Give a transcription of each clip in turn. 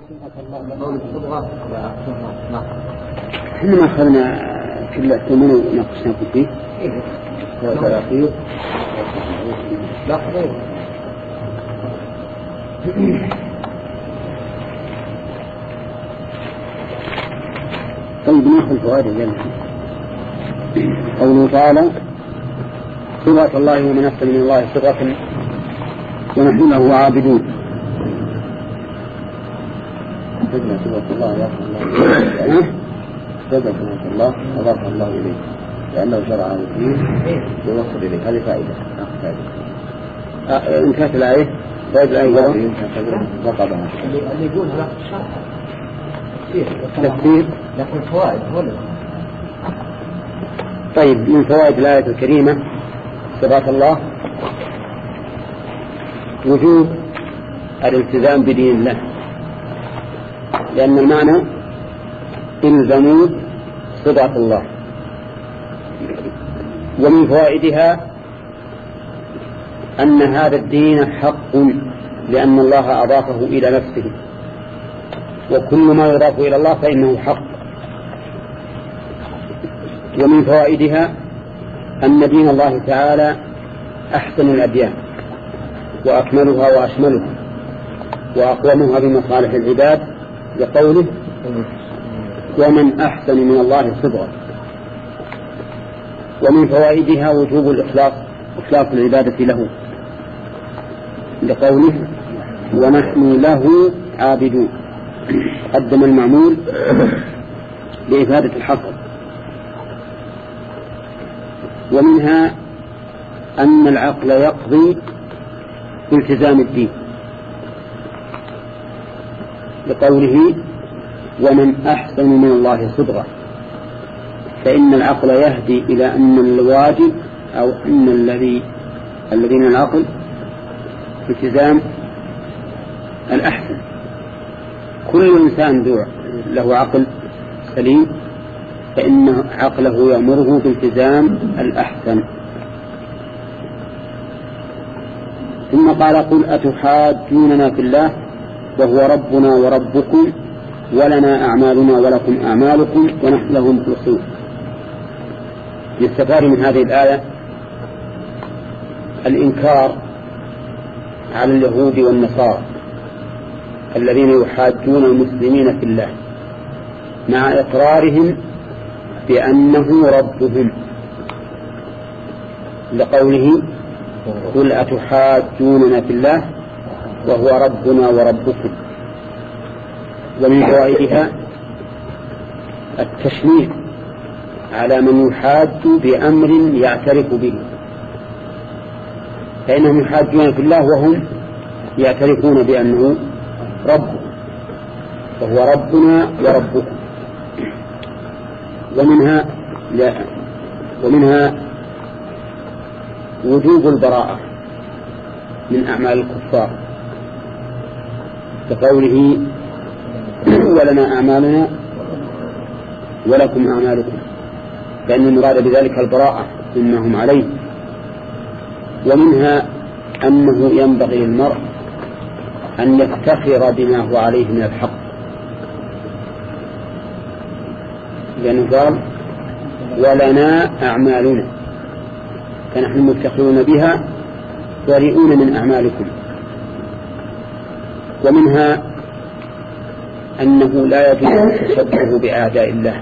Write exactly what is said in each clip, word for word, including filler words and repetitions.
احنا ما أخذنا كل الثمن ونقصناكم فيه وثلاثين لا خير. طيب ناخذ فوائد الجنة. قوله تعالى صبغة الله ومن أحسن من الله صبغة ونحن له عابدون. صبغة الله يا الله صبغة الله أضاف الله إليه لأنه شرع فيه يوصل إليه. هذه فائدة. آه انتهت الآية. فائدة الآية وقبها اللي يقول هذا الشرح تفسير لكن فوائد ولا. طيب من فوائد الآية الكريمة صبغة الله وجوب الالتزام بدين الله، لأن المعنى الزموا صبغة الله. ومن فوائدها أن هذا الدين حق لأن الله أضافه إلى نفسه، وكل ما يضاف إلى الله فإنه حق. ومن فوائدها أن دين الله تعالى أحسن الأديان وأكملها وأشملها وأقومها بمصالح العباد لقوله ومن أحسن من الله صبغة. ومن فوائدها وجوب الإخلاص إخلاص العبادة له لقوله ونحن له عابدون. قدم المعمول لإفادة الحصر. ومنها أن العقل يقضي بالتزام الدين لقوله ومن أحسن من الله صبغة، فإن العقل يهدي إلى أن الواجب أو أن الذي الذين العقل التزام الأحسن. كل إنسان له عقل سليم فإن عقله يأمره بالتزام الأحسن. ثم قال قل أتحاجوننا في الله وهو ربنا وربكم ولنا أعمالنا ولكم أعمالكم ونحن له مخلصون. يستفاد من هذه الآية الإنكار على اليهود والنصارى الذين يحاجون المسلمين في الله مع إقرارهم بأنه ربهم لقوله قل أتحاجوننا في الله وهو ربنا وربكم. ومن فوائدها التشميل على من يحاج بأمر يعترف به، فإنهم يحاجون في الله وهم يعترفون بأنه رب وهو ربنا وربكم. ومنها لا ومنها وجوب البراءة من أعمال الكفار كقوله ولنا أعمالنا ولكم أعمالكم، لأن المراد بذلك البراءة مما هم عليه. ومنها أنه ينبغي للمرء أن يفتخر بما هو عليه من الحق، لأنه قال ولنا أعمالنا فنحن مفتخرون بها بريئون من أعمالكم. ومنها أنه لا يجوز التشبه بأعداء الله،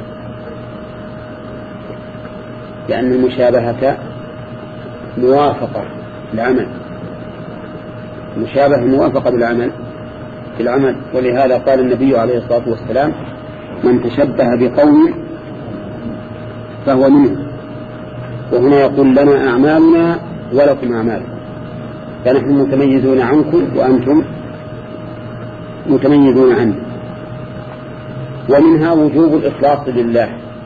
لأن المشابهة موافقة العمل مشابه موافقة بالعمل في العمل. ولهذا قال النبي عليه الصلاة والسلام من تشبه بقوم فهو منه. وهنا يقول لنا أعمالنا ولكم أعمالكم، فنحن متميزون عنكم وأنتم متميزون عنه. ومنها وجوب الإخلاص لله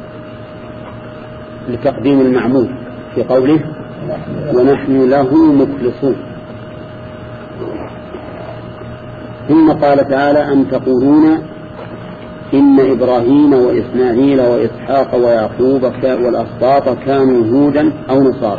لتقديم المعمول في قوله ونحن له مخلصون. ثم قال تعالى أن تقولون إن إبراهيم وإسماعيل وإسحاق ويعقوب والأسباط كانوا هودا أو نصارى.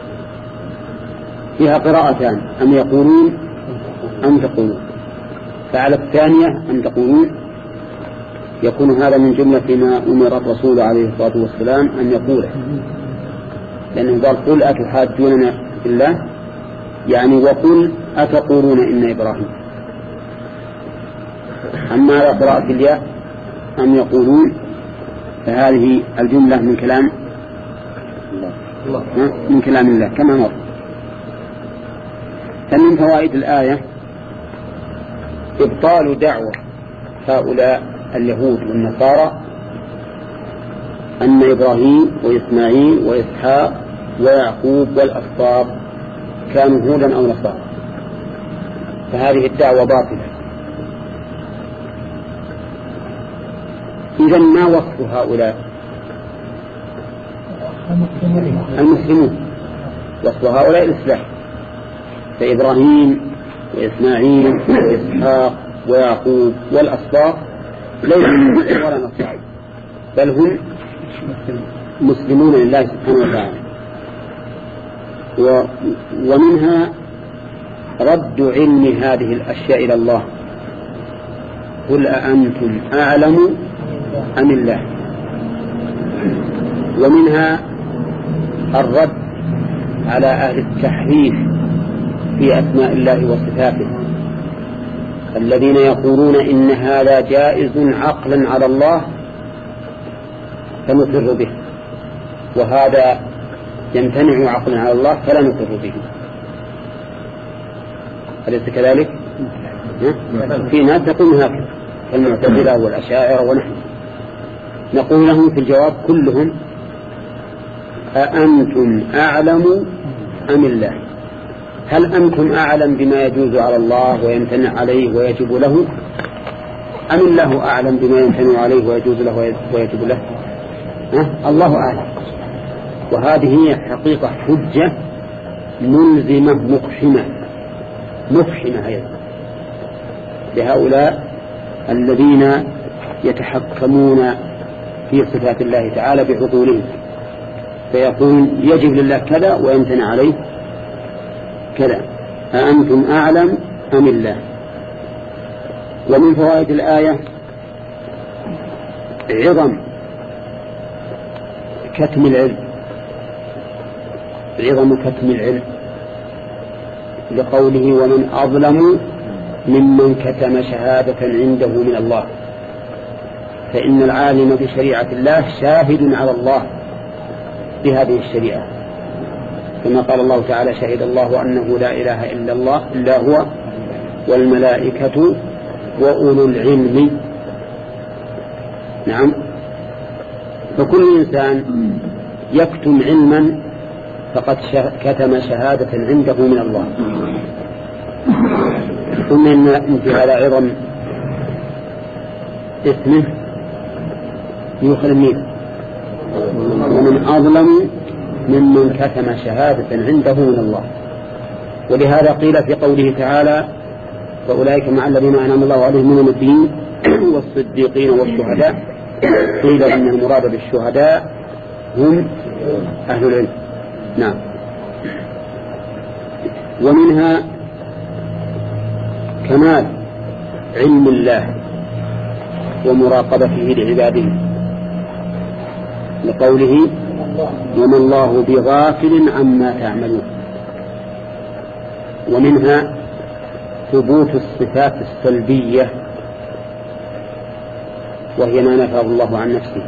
فيها قراءتان أم يقولون أم تقولون، فعلى الثانية أن تقولون يكون هذا من جملة ما أمر الرسول عليه الصلاة والسلام أن يقوله، لأنه قال قل أتحاجوننا في الله، يعني وقل أتقولون إن إبراهيم. أما على قراءة الياء أم يقولون، فهذه الجملة من كلام الله من كلام الله كما مر. فمن فوائد الآية إبطال دعوة هؤلاء اليهود والنصارى أن إبراهيم وإسماعيل وإسحاق ويعقوب والأسباط كانوا هودا أو نصارى، فهذه الدعوة باطلة. إذن ما وصف هؤلاء؟ المسلمون. وصف هؤلاء الإسلام، فإبراهيم وإسماعيل وإسحاق ويعقوب والأسباط ليسوا ولا نصارى، بل هم مسلمون لله سبحانه وتعالى. ومنها رد علم هذه الأشياء إلى الله، قل أأنتم أعلم أم الله. ومنها الرد على أهل التحريف في أسماء الله وصفاته الذين يقولون إن هذا جائز عقلا على الله فنقر به، وهذا يمتنع عقلا على الله فلا نقر به. أليس كذلك؟ في ناس تقول هكذا كالمعتزلة والأشاعرة ونحن، نقول لهم في الجواب كلهم أأنتم أعلم أم الله؟ هل أنتم أعلم بما يجوز على الله ويمتنع عليه ويجب له، أم الله أعلم بما يمتنع عليه ويجوز له ويجب له؟ أه؟ الله أعلم. وهذه هي حقيقة حجة ملزمة مقحمة مفحمة أيضا لهؤلاء الذين يتحكمون في صفات الله تعالى بعقولهم، فيقول يجب لله كذا ويمتنع عليه كذا. أأنتم أعلم أم الله؟ ومن فوائد الآية عظم كتم العلم، عظم كتم العلم، لقوله ومن أظلم ممن كتم شهادة عنده من الله. فإن العالم بشريعة الله شاهد على الله بهذه الشريعة، كما قال الله تعالى شهد الله أنه لا إله إلا الله إلا هو والملائكة وأولو العلم. نعم. فكل إنسان يكتم علما فقد كتم شهادة عنده من الله. ثم إن انتهى عظم اسمه يوخل الميل، ومن أظلم ممن كتم شهادة عنده من الله. ولهذا قيل في قوله تعالى وأولئك مع الذين أنعم الله عليهم من النبيين والصديقين والشهداء، قيل إن المراد بالشهداء هم أهل العلم. نعم. ومنها كمال علم الله ومراقبته لعباده، لقوله وما الله بغافل عما تعملون. ومنها ثبوت الصفات السلبية وهي ما نفاه الله عن نفسه.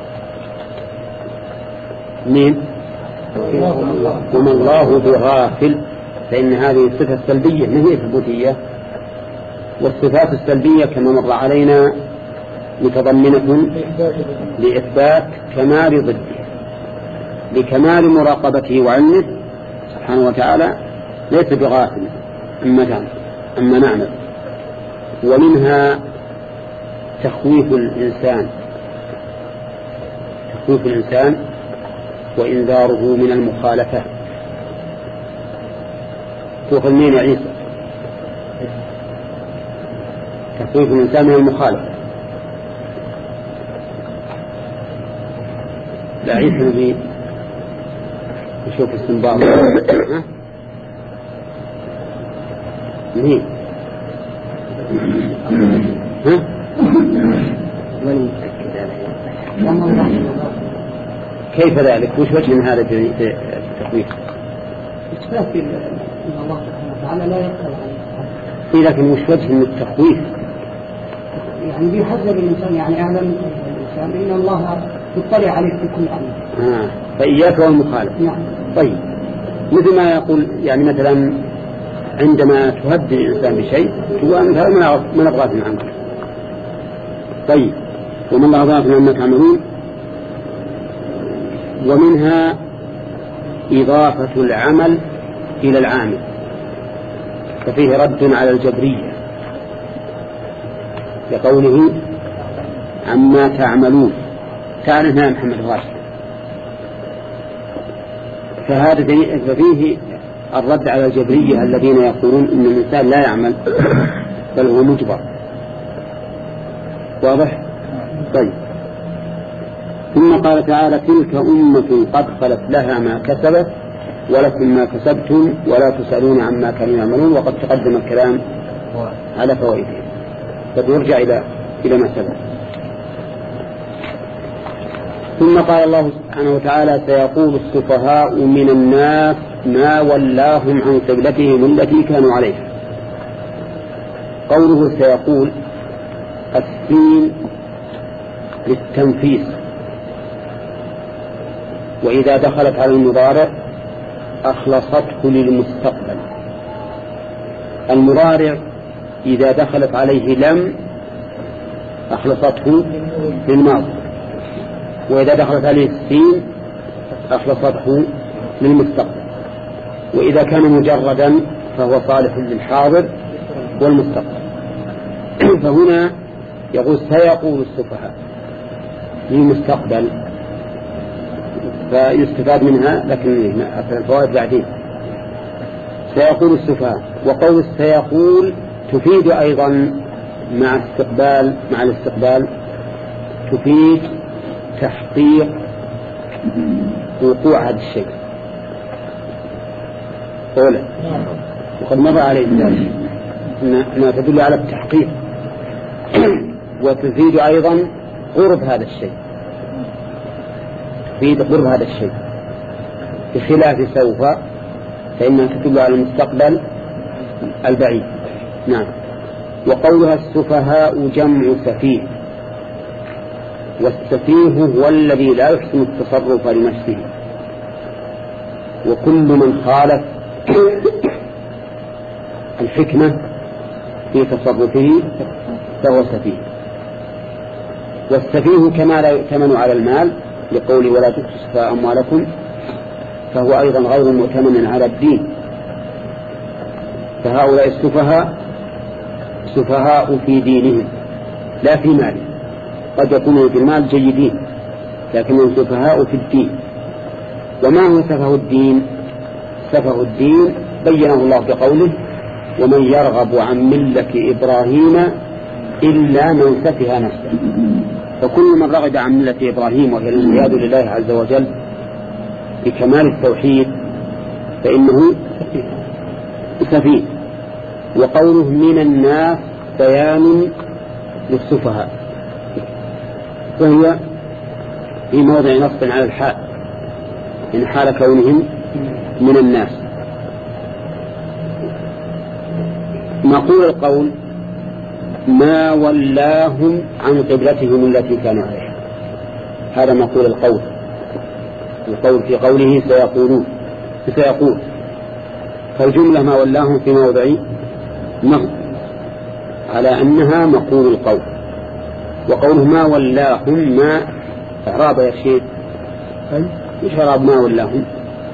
مين؟ وما الله بغافل، فإن هذه الصفة السلبية ما هي ثبوتية، والصفات السلبية كما مر علينا متضمنة لإثبات كمال ضده، لكمال مراقبته وعلمه سبحانه وتعالى ليس بغافل أما نعمل أما نعمل. ومنها تخويف الإنسان تخويف الإنسان وإنذاره من المخالفة. خوف مين يا عيسى؟ تخويف الإنسان من المخالفة. لا عيسى نبي يشوف السنباط مين ها؟ كيف ذلك؟ وش وجه من هذا التخويف؟ إثبات أن الله سبحانه وتعالى لا يطلع عليه. إيه لكن وش وجه من التخويف؟ يعني بيحذر الإنسان، يعني أعلم الإنسان إن الله يطلع عليه في كل أمر. آه. فإياك والمخالف. نعم. طيب مثل ما يقول يعني مثلا عندما تهدد الإنسان بشيء هو مثلا من أبغاث من عمل. طيب ومن الله أبغاث من عمل تعملون. ومنها إضافة العمل إلى العامل، ففيه رد على الجبرية لقوله عما تعملون. تعال هنا محمد غاشم. فهذا ففيه الرد على الجبرية الذين يقولون إن الإنسان لا يعمل بل هو مجبر. واضح؟ طيب ثم قال تعالى تلك أمة قد خلت لها ما كسبت ولكم ما كسبتم ولا تسألون عما كانوا يعملون. وقد تقدم الكلام على فوائده فنرجع إلى إلى ما سبق. ثم قال الله سبحانه وتعالى سيقول السفهاء من الناس ما ولاهم عن قبلتهم التي كانوا عليها. قوله سيقول السين للتنفيس، وإذا دخلت على المضارع أخلصته للمستقبل. المضارع إذا دخلت عليه لم أخلصته للماضي، وإذا دخلت عليه السين أخلصته للمستقبل، وإذا كان مجردا فهو صالح للحاضر والمستقبل. فهنا يقول سيقول السفهاء للمستقبل فيستفاد منها، لكن الفوائد بعدين. سيقول السفهاء، وقول سيقول تفيد أيضا مع استقبال مع الاستقبال تفيد تحقيق وقوع هذا الشيء. أولا وقد مضى عليه ذلك أنها تدل على التحقيق، وتفيد أيضا قرب هذا الشيء، تفيد قرب هذا الشيء بخلاف سوف فإنها تدل على المستقبل البعيد. نعم. وقولها السفهاء جمع سفيه، والسفيه هو الذي لا يحسن التصرف لنفسه، وكل من خالف الحكمة في تصرفه فهو سفيه. والسفيه كما لا يؤتمن على المال لقول ولا تؤتوا السفهاء أموالكم فهو أيضا غير مؤتمن على الدين. فهؤلاء السفهاء سفهاء في دينهم لا في مالهم، قد يكونوا في المال جيدين لكنهم سفهاء في الدين. وما هو سفه الدين؟ سفه الدين بينه الله بقوله ومن يرغب عن ملة إبراهيم إلا من سفه نفسه. فكل من رغب عن ملة إبراهيم وهي الانقياد لله عز وجل بكمال التوحيد فإنه سفيه. وقوله من الناس بيان للسفهاء، وهي في موضع نصب على الحال إن حال كونهم من الناس. مقول القول ما ولاهم عن قبلتهم التي كانوا عليها، هذا مقول القول. القول في قوله سيقولون سيقول، فالجملة ما ولاهم في موضع نصب على أنها مقول القول. وقوله ما ولاهم ما إعراب يا شيخ، إيش إعراب ما ولاهم؟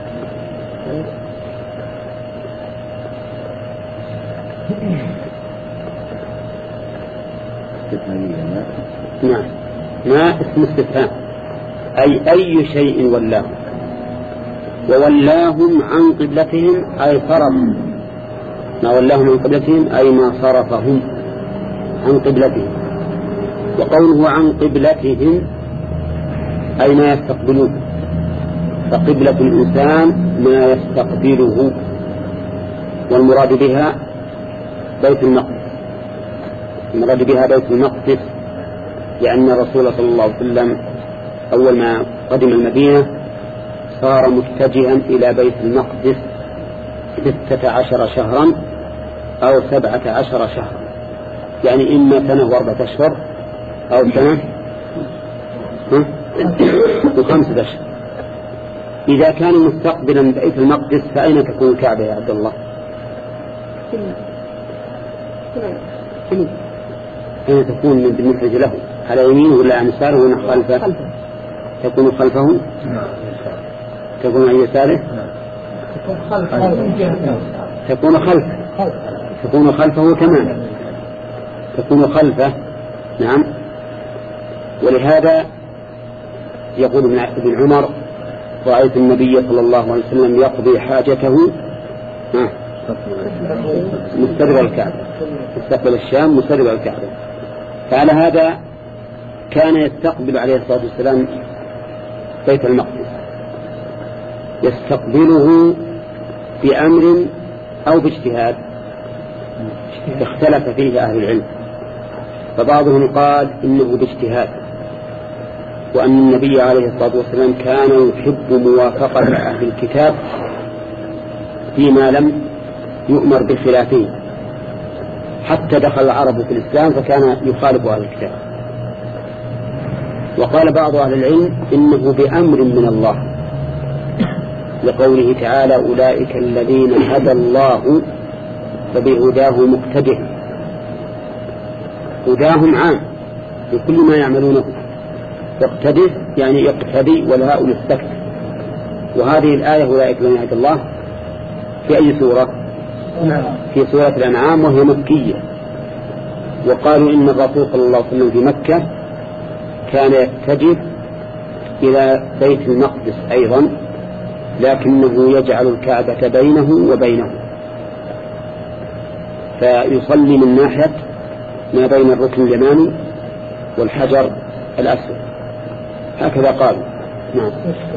نعم ما اسم استفهام، أي أي شيء ولاهم. وولاهم عن قبلتهم أي صرفهم، ما ولاهم عن قبلتهم أي ما صرفهم عن قبلتهم. وقوله عن قبلتهم أي ما يستقبلون، فقبلة الإنسان ما يستقبله، والمراد بها بيت المقدس. المراد بها بيت المقدس، لأن الرسول صلى الله عليه وسلم أول ما قدم المدينة صار متجها إلى بيت المقدس ستة عشر شهرا أو سبعة عشر شهرا، يعني إما سنة وأربعة أشهر أو سنة وخمسة أشهر. إذا كان مستقبلا بيت المقدس فأين تكون الكعبة يا عبد الله؟ أين تكون بالنسبة له؟ على يمينه ولا عن يساره ولا خلفه؟ تكون خلفه؟ تكون عن يساره؟ تكون خلفه تكون خلفه تماما تكون خلفه. نعم. ولهذا يقول ابن عمر: رأيت النبي صلى الله عليه وسلم يقضي حاجته مستقبل الكعبة، مستقبل الشام مستقبل الكعبة. فعلى هذا كان يستقبل عليه الصلاة والسلام بيت المقدس، يستقبله بأمر أو باجتهاد، اختلف فيه أهل العلم، فبعضهم قال إنه باجتهاد، وأن النبي عليه الصلاة والسلام كان يحب موافقة أهل الكتاب فيما لم يؤمر بخلافه، حتى دخل العرب في الإسلام فكان يخالف أهل الكتاب. وقال بعض أهل العلم إنه بأمر من الله، لقوله تعالى: أولئك الذين هدى الله فبهداه مقتده. هداهم عام لكل ما يعملونه، يقتدي يعني يقتدي والهاء للسكت. وهذه الآية أولئك الذين هدى الله في أي سورة؟ في سورة الأنعام، وهي مكية. وقالوا إن الرسول صلى الله عليه وسلم في مكة كان يتجه إلى بيت المقدس أيضا، لكنه يجعل الكعبة بينه وبينه، فيصلي من ناحية ما بين الركن اليماني والحجر الأسود، هكذا قالوا. نعم.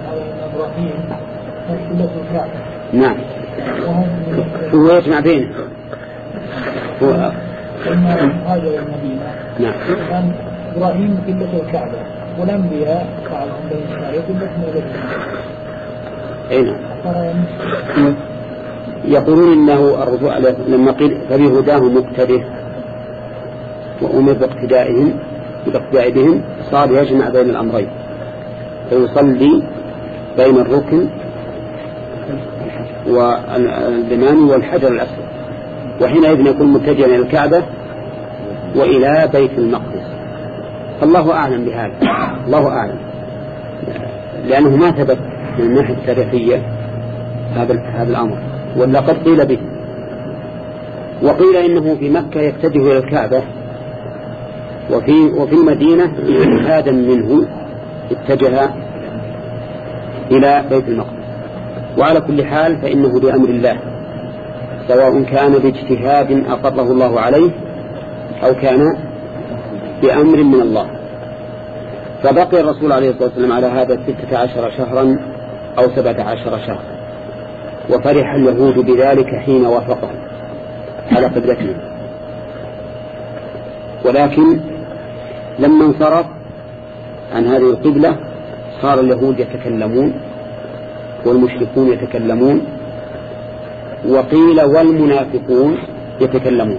نعم. هو يجمع بينه. هو هاجر المدينة. نعم. كان إبراهيم قبلة الكعبة والأنبياء بعضهم بين إسرائيل قبلة المدينة. أي نعم. يقولون إنه الرجوع لما قيل فبهداه مقتده وأمر باقتدائهم باقتداء بهم، صار يجمع بين الأمرين، فيصلي بين الركن واليماني والحجر الأسود، وحينئذ يكون متجها إلى الكعبة وإلى بيت المقدس. الله أعلم بهذا، الله أعلم، لأنه ما ثبت من الناحية التاريخية هذا هذا الأمر، ولا قد قيل به. وقيل إنه في مكة يتجه إلى الكعبة، وفي وفي المدينة اجتهادا منه اتجه إلى بيت المقدس. وعلى كل حال فإنه بأمر الله، سواء كان باجتهاد أقره الله عليه أو كان بأمر من الله. فبقي الرسول عليه الصلاة والسلام على هذا ستة عشر شهرا أو سبعة عشر شهرا، وفرح اليهود بذلك حين وافقهم على قبلتهم. ولكن لما انصرف عن هذه القبلة صار اليهود يتكلمون والمشركون يتكلمون، وقيل والمنافقون يتكلمون.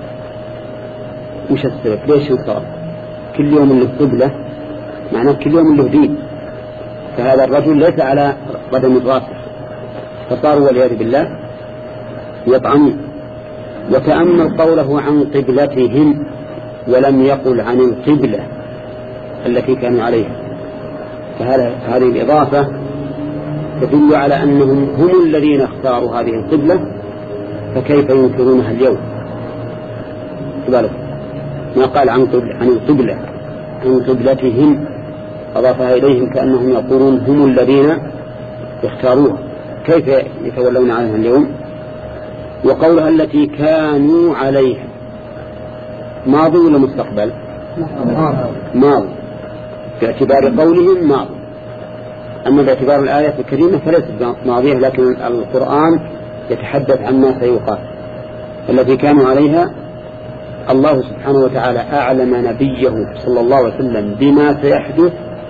وش السبب؟ ليش انصرف؟ كل يوم له قبلة، معناه كل يوم له دين، فهذا الرجل ليس على قدم الراسخ، فصاروا والعياذ بالله يطعنون. وتأمل قوله عن قبلتهم ولم يقل عن القبلة التي كانوا عليها، فهذه الإضافة تدل على أنهم هم الذين اختاروا هذه القبلة، فكيف ينكرونها اليوم؟ بالك ما قال عن عن القبلة عن قبلتهم، أضافها إليهم كأنهم يقولون هم الذين اختاروها، كيف يتولون عنها اليوم؟ وقولها التي كانوا عليها ماضي ولا مستقبل؟ ماضي باعتبار قولهم ماضي، أما باعتبار الآية الكريمة فليست ماضية، لكن القرآن يتحدث عما سيقال. التي كانوا عليها الله سبحانه وتعالى أعلم نبيه صلى الله عليه وسلم بما سيحدث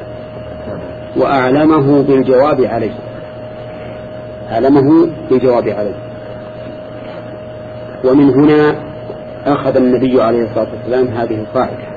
وأعلمه بالجواب عليه، أعلمه بالجواب عليه. ومن هنا أخذ النبي عليه الصلاة والسلام هذه القاعدة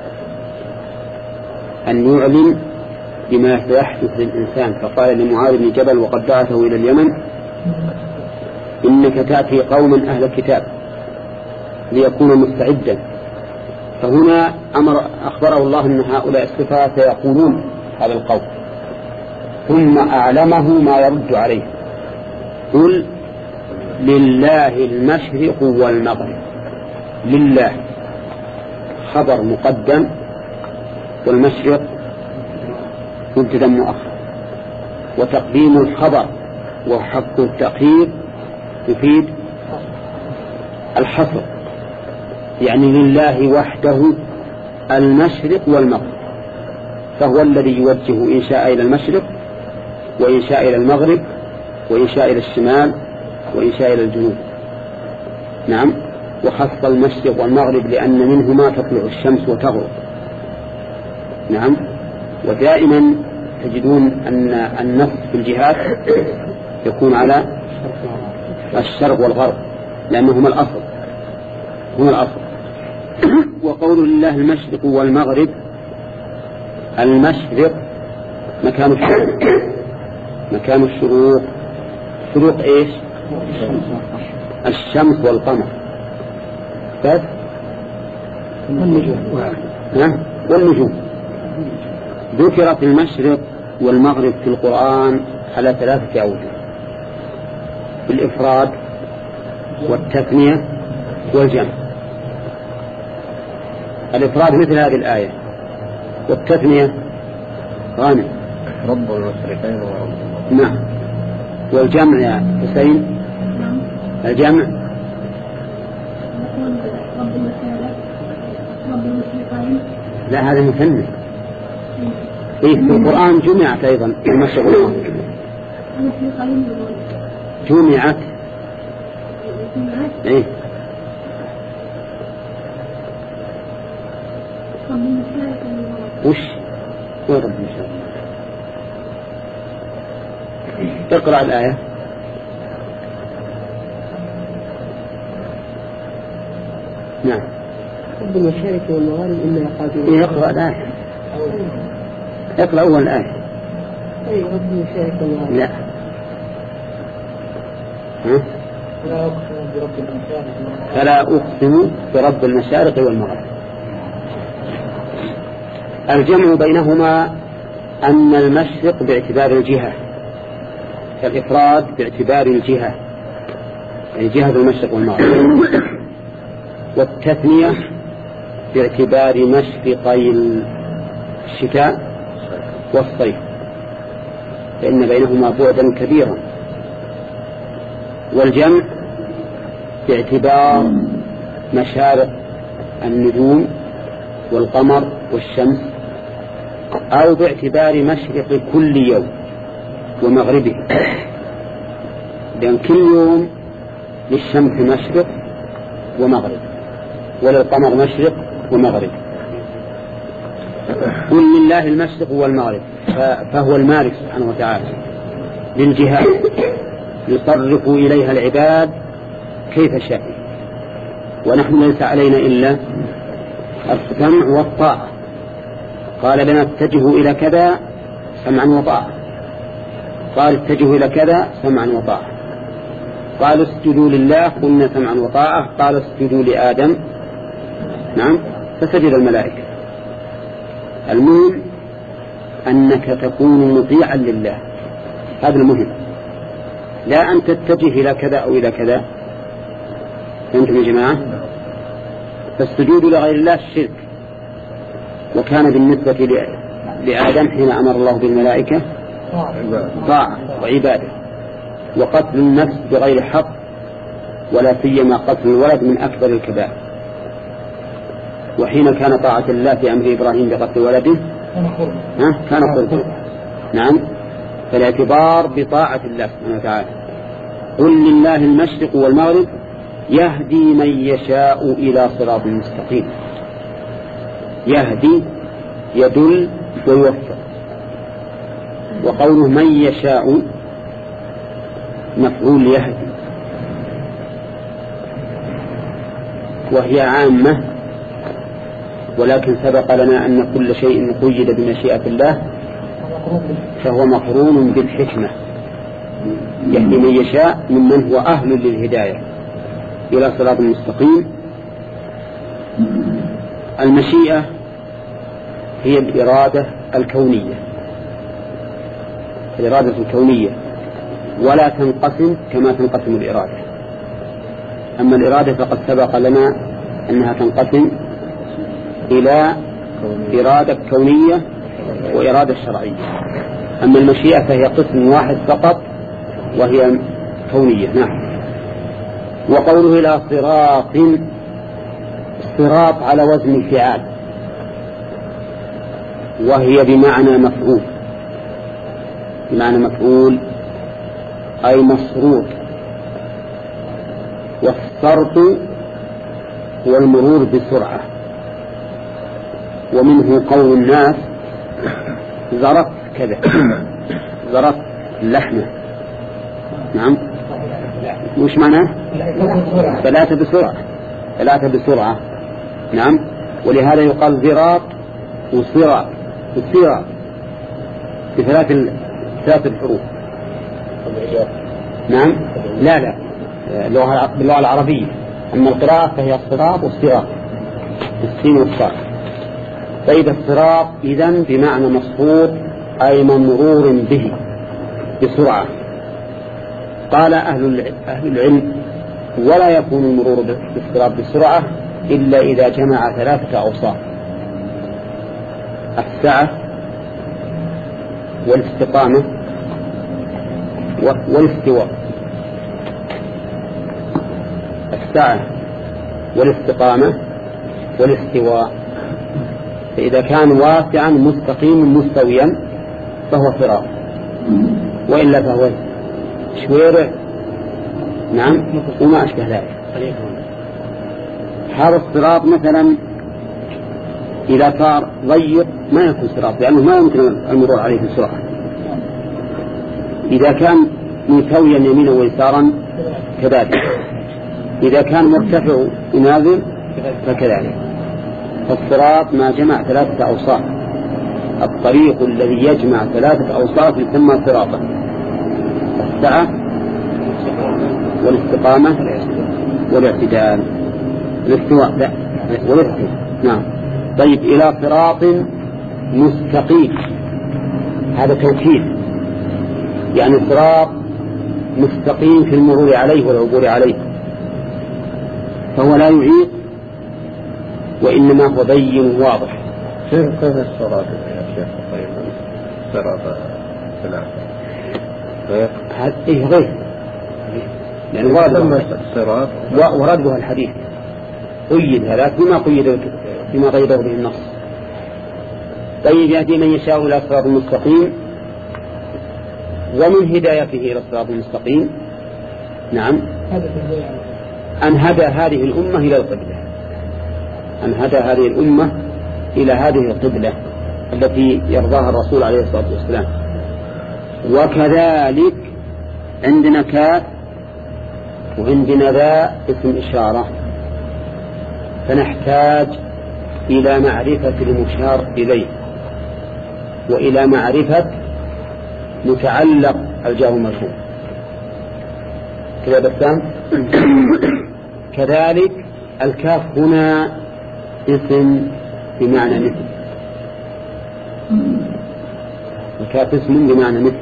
أن يعلم بما سيحدث للإنسان، فقال لمعاذ بن جبل وقد بعثه إلى اليمن: إنك تأتي قوما أهل الكتاب ليكون مستعدا. فهنا أمر أخبره الله أن هؤلاء الصفات سيقولون هذا القول، ثم أعلمه ما يرد عليه. قل لله المشرق والمغرب. لله خبر مقدم، والمشرق مبتدا مؤخر، وتقديم الخبر وحق التأخير يفيد الحصر، يعني لله وحده المشرق والمغرب، فهو الذي يوجه إن شاء إلى المشرق وإن شاء إلى المغرب وإن شاء إلى الشمال وإن شاء إلى الجنوب. نعم، وخص المشرق والمغرب لأن منهما تطلع الشمس وتغرب. نعم، ودائما تجدون أن النص في الجهات يكون على الشرق والغرب لأنهما الأصل، هما الأصل. وقول لله المشرق والمغرب، المشرق مكان الشروق، مكان الشروق، شروق إيش؟ الشمس والقمر بس والنجوم. والنجوم. ذكرت المشرق والمغرب في القرآن على ثلاثة أوجه: بالإفراد والتثنية والجمع. الإفراد مثل هذه الآية، والتثنية غانم رب المشرقين ورب. نعم. والجمع يا حسين؟ الجمع لا، هذا مثنى. إيه في القرآن جمعت أيضا المشرق والمغرب، جمعت. إيه وش وين رب المشارق؟ اقرأ الآية. نعم. رب المشارق والمغارب إلا قادرون. إيه اقرأ الآية، اقرأ أول الآية. أي رب المشارق والمغارب. لا. ها؟ فلا أقسم برب المشارق فلا أقسم برب المشارق والمغرب. الجمع بينهما أن المشرق باعتبار الجهة، الإفراد باعتبار الجهة، يعني جهة المشرق والمغرب، والتثنية باعتبار مشرقي الشتاء والصيف، فإن بينهما بعدا كبيرا. والجمع باعتبار مشارق النجوم والقمر والشمس، أو باعتبار مشرق كل يوم ومغربه، لأن كل يوم للشمس مشرق ومغرب وللقمر مشرق ومغرب. قل لله المشرق والمغرب، فهو المالك سبحانه وتعالى للجهات يصرف إليها العباد كيف شاء، ونحن ليس علينا إلا السمع والطاعة. قال لنا اتجهوا إلى كذا سمعا وطاعة، قال اتجهوا إلى كذا سمعا وطاعة، قال اسجدوا لله قلنا سمعا وطاعة، قال اسجدوا لآدم نعم فسجد الملائكة. المهم أنك تكون مطيعا لله، هذا المهم، لا أن تتجه إلى كذا أو إلى كذا. فهمتم يا جماعة؟ فالسجود لغير الله الشرك، وكان بالنسبة لآدم حين أمر الله بالملائكة طاعة وعبادة. وقتل النفس بغير حق ولا سيما قتل الولد من أكبر الكبائر، وحين كان طاعة الله في أمر إبراهيم بقتل ولده كان قربا. نعم، فالاعتبار بطاعة الله سبحانه وتعالى. قل لله المشرق والمغرب يهدي من يشاء إلى صراط مستقيم. يهدي يدل ويوفق. وقوله من يشاء مفعول يهدي، وهي عامة، ولكن سبق لنا أن كل شيء قيد بمشيئة الله فهو مقرون بالحكمة. يهدي من يشاء ممن هو أهل للهداية إلى صراط مستقيم. المشيئة هي الإرادة الكونية، الإرادة الكونية، ولا تنقسم كما تنقسم الإرادة. أما الإرادة فقد سبق لنا أنها تنقسم إلى إرادة كونية وإرادة شرعية. أما المشيئة فهي قسم واحد فقط وهي كونية. نعم. وقوله إلى صراط، صراط على وزن فعال، وهي بمعنى مفعول، بمعنى مفعول أي مسروط. والسرط هو المرور بسرعة، ومنه قول الناس زرت كذا، زرت اللحمة. نعم. وش معناه؟ ثلاثة بسرعة، ثلاثة بسرعة. نعم. ولهذا يقال زراط وصراط وصراط بثلاث ثلاث الحروف. نعم. لا لا باللغة العربية. أما القراءة فهي الصراط والصراط بالسين والصاد. فإذا الصراط إذن بمعنى مصفوط أي ممرور به بسرعة. قال أهل العلم ولا يكون المرور بالصراط بسرعة إلا إذا جمع ثلاثة أوصاف: السعة والاستقامة والاستواء. السعة والاستقامة والاستواء. فإذا كان واسعا مستقيم مستويا فهو صراط، وإلا فهو شويرع. نعم. وما أشبه ذلك. هذا الصراط مثلا إذا صار ضيق ما يكون صراط، لأنه ما يمكن المرور عليه بسرعة. إذا كان متويا يمينا ويسارا كذلك. إذا كان مرتفع ونازل فكذلك. فالصراط ما جمع ثلاثة أوصاف. الطريق الذي يجمع ثلاثة أوصاف يسمى صراطا: السعة والاستقامة والاعتدال. الاستواء لا والاعتدال. نعم. طيب إلى صراط مستقيم، هذا توكيد، يعني صراط مستقيم في المرور عليه والعبور عليه، فهو لا يعيق وإنما هو بين واضح. كيف الصراط يا شيخ؟ طيب صراط ثلاثة غير هذه غير لأن ورد الصراط وردها الحديث قيد هذا بما قيد بما قيده به النص. طيب يهدي من يشاء إلى صراط مستقيم، ومن هدايته إلى الصراط المستقيم نعم أن هدى هذه الأمة إلى القبلة، أن هدى هذه الأمة إلى هذه القبلة التي يرضاها الرسول عليه الصلاة والسلام. وكذلك عندنا كاف وعندنا ذا اسم إشارة، فنحتاج إلى معرفة المشار إليه وإلى معرفة متعلق الجار والمجرور. كذا بسام. كذلك الكاف هنا اسم بمعنى مثل، الكاف اسم بمعنى مثل،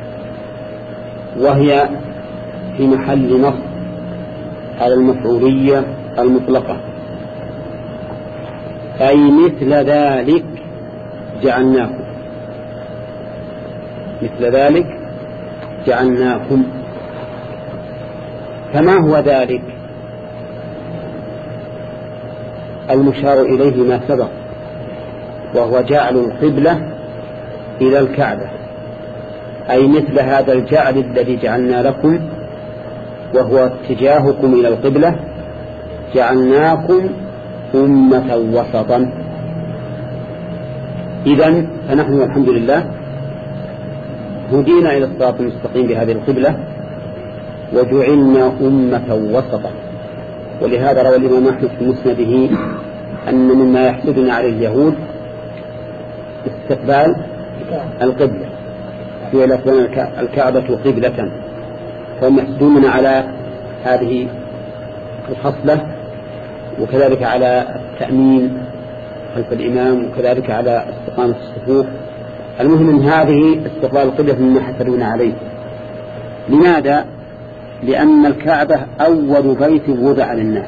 وهي في محل نصب على المفعولية المطلقة، أي مثل ذلك جعلناكم، مثل ذلك جعلناكم. فما هو ذلك؟ المشار إليه ما سبق، وهو جعل القبلة إلى الكعبة، أي مثل هذا الجعل الذي جعلنا لكم، وهو اتجاهكم إلى القبلة جعلناكم أمة وسطا. إذن فنحن والحمد لله هدينا إلى الصراط المستقيم بهذه القبلة وجعلنا أمة وسطا. ولهذا روى الإمام أحمد في مسنده أن مما يحسدنا على اليهود استقبال القبلة، يقول الكعبة قبلة، فهم يحسدوننا على هذه الخصلة، وكذلك على التأمين خلف الإمام، وكذلك على استقامة الصفوف. المهم من هذه استقبال القبلة مما حسدون عليه. لماذا؟ لأن الكعبة أول بيت وضع للناس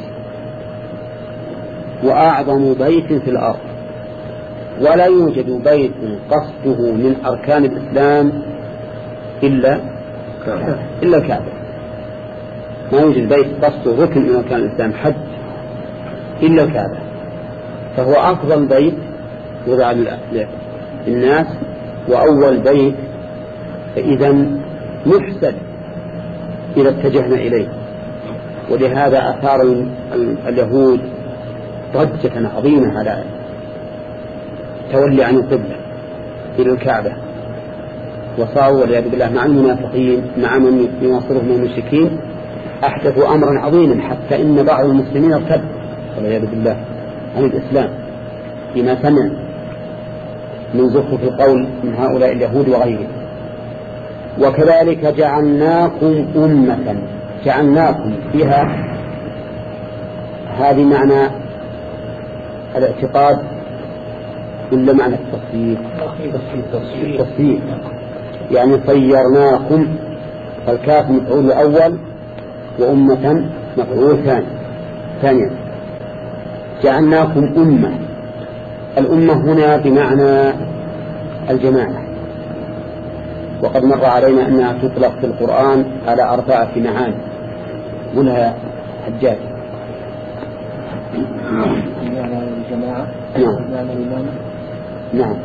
وأعظم بيت في الأرض، ولا يوجد بيت قصده من أركان الإسلام إلا إلا الكعبة. ما يوجد بيت قصده ركن من أركان الإسلام حج إلا الكعبة، فهو أفضل بيت وضع للناس وأول بيت، فإذا نحسد إذا اتجهنا إليه. ولهذا أثار اليهود ضجة عظيمة على تولي عن القبلة إلى الكعبة، وصاروا والعياذ بالله مع المنافقين مع من يناصرهم من المشركين أحدثوا أمرا عظيما، حتى إن بعض المسلمين ارتد والعياذ بالله عن الإسلام بما سمع من زخرف القول من هؤلاء اليهود وغيرهم. وكذلك جعلناكم أمة، جعلناكم فيها هذه معنى الاعتقاد ولا معنى التصفيق؟ التصفيق يعني صيرناكم، فالكاف مفعول أول وأمة مفعول ثاني. ثانيا جعلناكم أمة، الأمة هنا بمعنى الجماعة، وقد مر علينا أنها تطلق في القرآن على أربعة معاني. قلها حجاج. معنى الجماعة، نعم. معنى الإمامة، نعم.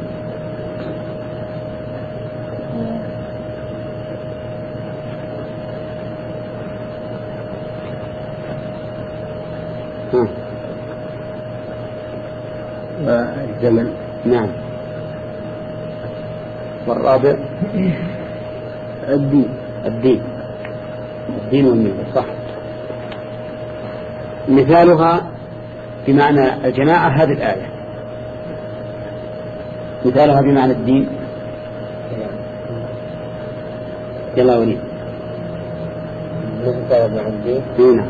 والزمن. نعم. والرابع الدين. الدين الدين والملة، صح. مثالها بمعنى الجماعة هذه الآية، مثالها بمعنى الدين. يلا وليد. مثال بمعنى الدين. هنا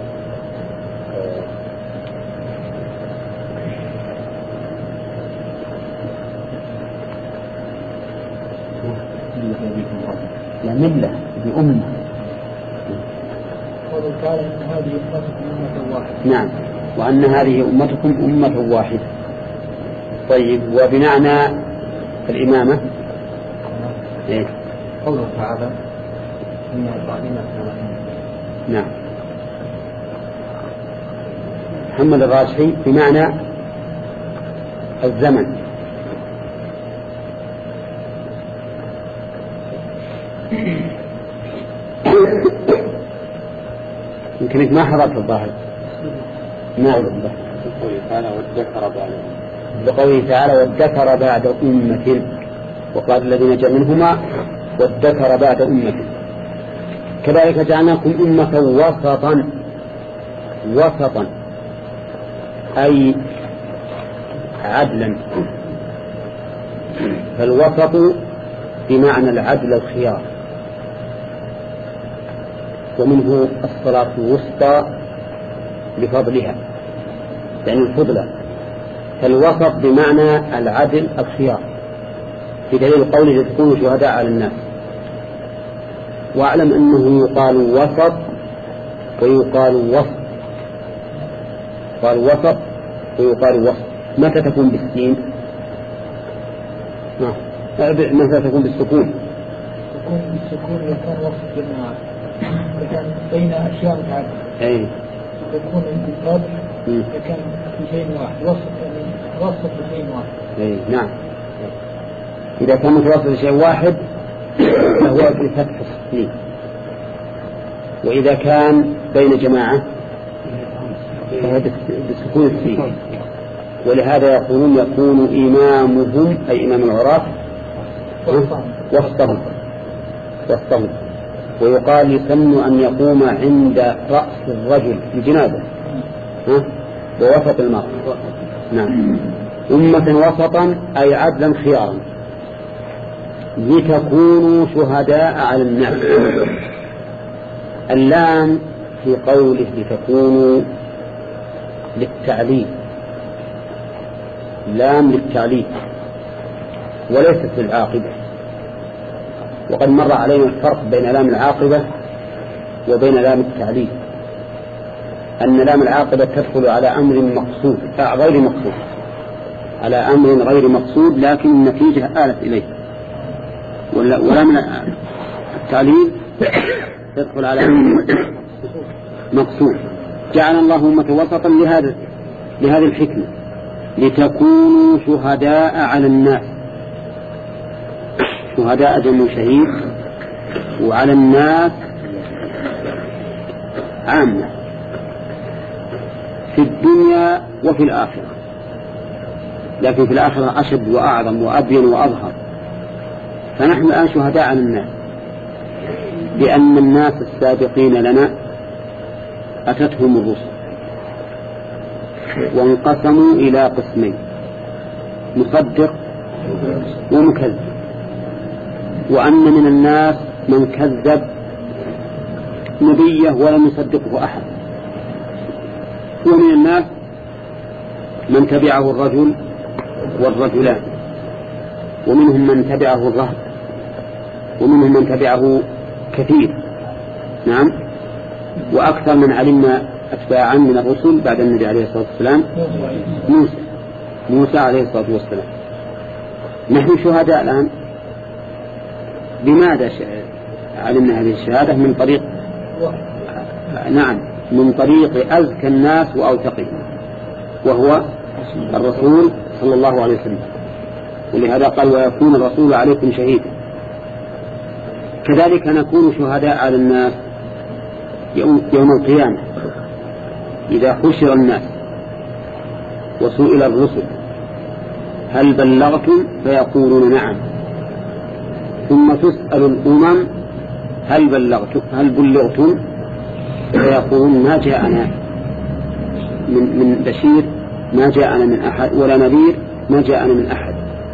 لا ملة بأمة. قال إن هذه أمتكم أمة واحدة. نعم، وأن هذه أمتكم أمة واحدة. طيب، وبمعنى الإمامة إيه؟ قوله تعالى إن الظالمين. نعم. محمد الراشحي بمعنى الزمن. يمكنك ما حضرت الظاهر. نعم. بقوله تعالى وادكر بعد بقوله تعالى وادكر بعد أمة، وقال الذين جاء منهما وادكر بعد أمة. كذلك جعلناكم أمة وسطا، وسطا أي عدلا، فالوسط بمعنى العدل الخيار، ومنه الصلاة الوسطى بفضلها يعني الفضلة، فالوسط بمعنى العدل الخيار، في دليل قوله تكونوا شهداء على الناس. واعلم أنه يقال وسط ويقال وسط، قال وسط ويقال وسط. متى تكون بالسين؟ متى تكون بالسكون؟ تكون بالسكون إذا كان وسط جماعة، إذا كان بين أشياء متعددة. أي. يكون بالقدر إذا كان في شيء واحد، وسط يعني وسط في شيء واحد. أي نعم. إذا كان متوسط شيء واحد فهو بفتح السين، وإذا كان بين جماعة بسكون السين، ولهذا يقولون يكون إمامهم أي إمام العراة وسطهم وسطهم، ويقال يسن أن يقوم عند رأس الرجل لجنازة ووسط المرء. نعم. أمة وسطا أي عدلا خيارا لتكونوا شهداء على الناس. اللام في قوله لتكونوا للتعليل، لام للتعليل وليست للعاقبة، وقد مر علينا الفرق بين لام العاقبة وبين لام التعليل، أن لام العاقبة تدخل على أمر مقصود غير مقصود على أمر غير مقصود لكن النتيجة آلت إليه، ولام التعليل تدخل على أمر مقصود. جعل الله أمة وسطا لهذا لهذه الحكمة، لتكونوا شهداء على الناس. شهداء جمع شهيد، وعلى الناس عامة في الدنيا وفي الآخرة، لكن في الآخرة أشد وأعظم وأبين وأظهر. فنحن الآن شهداء على الناس، لأن الناس السابقين لنا أتتهم الرسل وانقسموا إلى قسمين، مصدق ومكذب، وأن من الناس من كذب نبيه ولم يصدقه أحد، ومن الناس من تبعه الرجل والرجلان، ومنهم من تبعه الرهب، ومنهم من تبعه كثير. نعم. وأكثر من علمنا أتباعا من الرسل بعد النبي عليه الصلاة والسلام موسى موسى عليه الصلاة والسلام. نحن شهداء الآن. بماذا علمنا هذه الشهادة؟ من طريق نعم من طريق أزكى الناس وأوثقهم، وهو الرسول صلى الله عليه وسلم، ولهذا قال ويكون الرسول عليكم شهيدا. كذلك نكون شهداء على الناس يوم, يوم القيامة إذا حشر الناس وسئل الرسل هل بلغتم فيقولون نعم، ثم تسأل الأمم هل بلغتم هل بلغتم فيقولون ما جاءنا من, من بشير ما جاءنا من أحد ولا نذير ما جاءنا من أحد.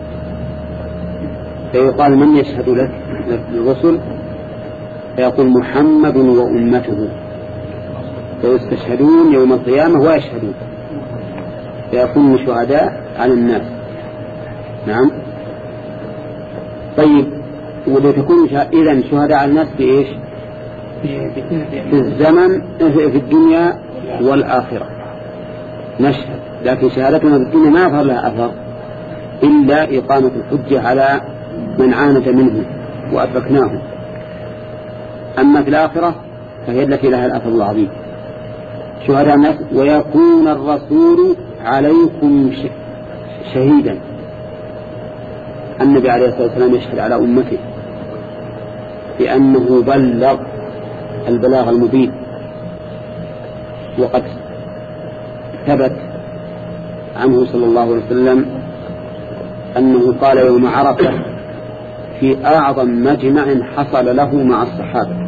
فيقال من يشهد لك للرسل؟ فيقول محمد وأمته، فيستشهدون يوم القيامة ويشهدون، فيكون شهداء على الناس. نعم. طيب، ولتكون إذن شهداء على الناس بإيش؟ في الزمن في الدنيا والآخرة نشهد، لكن شهادتنا في الدنيا ما يظهر لها أثر إلا إقامة الحجة على من عاند منهم وأدركناهم. أما في الآخرة فهي التي لها الأثر العظيم. شهداء الناس ويكون الرسول عليكم شهيدا. النبي عليه الصلاة والسلام يشهد على أمته بأنه بلغ البلاغ المبين، وقد ثبت عنه صلى الله عليه وسلم أنه قال يوم عرفة في أعظم مجمع حصل له مع الصحابة،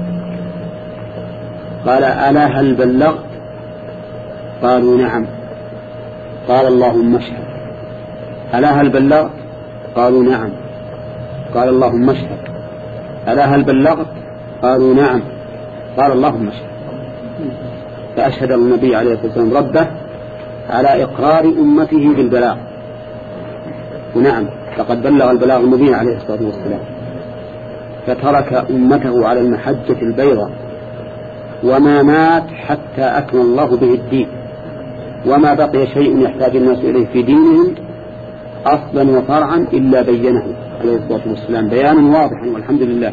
قال ألا هل بلغت؟ قالوا نعم. قال اللهم اشهد. ألا هل بلغت؟ قالوا نعم. قال اللهم اشهد. ألا هل بلغت؟ قالوا نعم. قال اللهم اشهد. فأشهد النبي عليه الصلاة والسلام ربه على إقرار أمته بالبلاغ، ونعم فقد بلغ البلاغ المبين عليه الصلاة والسلام، فترك أمته على المحجة البيضاء وما مات حتى أكمل الله به الدين، وما بقي شيء يحتاج الناس إليه في دينهم أصلا وفرعا إلا بينه عليه الصلاة والسلام بيانا واضحا والحمد لله.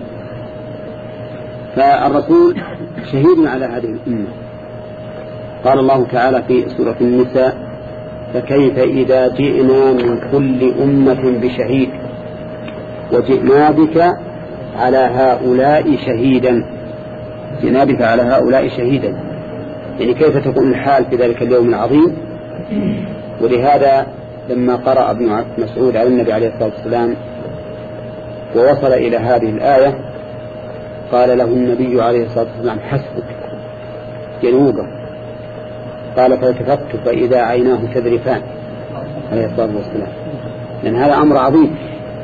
فالرسول شهيد على هذه الأمة. قال الله تعالى في سورة النساء فكيف إذا جئنا من كل أمة بشهيد وجئنا بك على هؤلاء شهيدا. جئنا بك على هؤلاء شهيدا. يعني كيف تكون الحال في ذلك اليوم العظيم. ولهذا لما قرأ ابن مسعود على النبي عليه الصلاة والسلام ووصل إلى هذه الآية قال له النبي عليه الصلاة والسلام حسبك جنوبه. قال فالتفت فإذا عيناه تذرفان عليه الصلاة والسلام، لأن هذا أمر عظيم.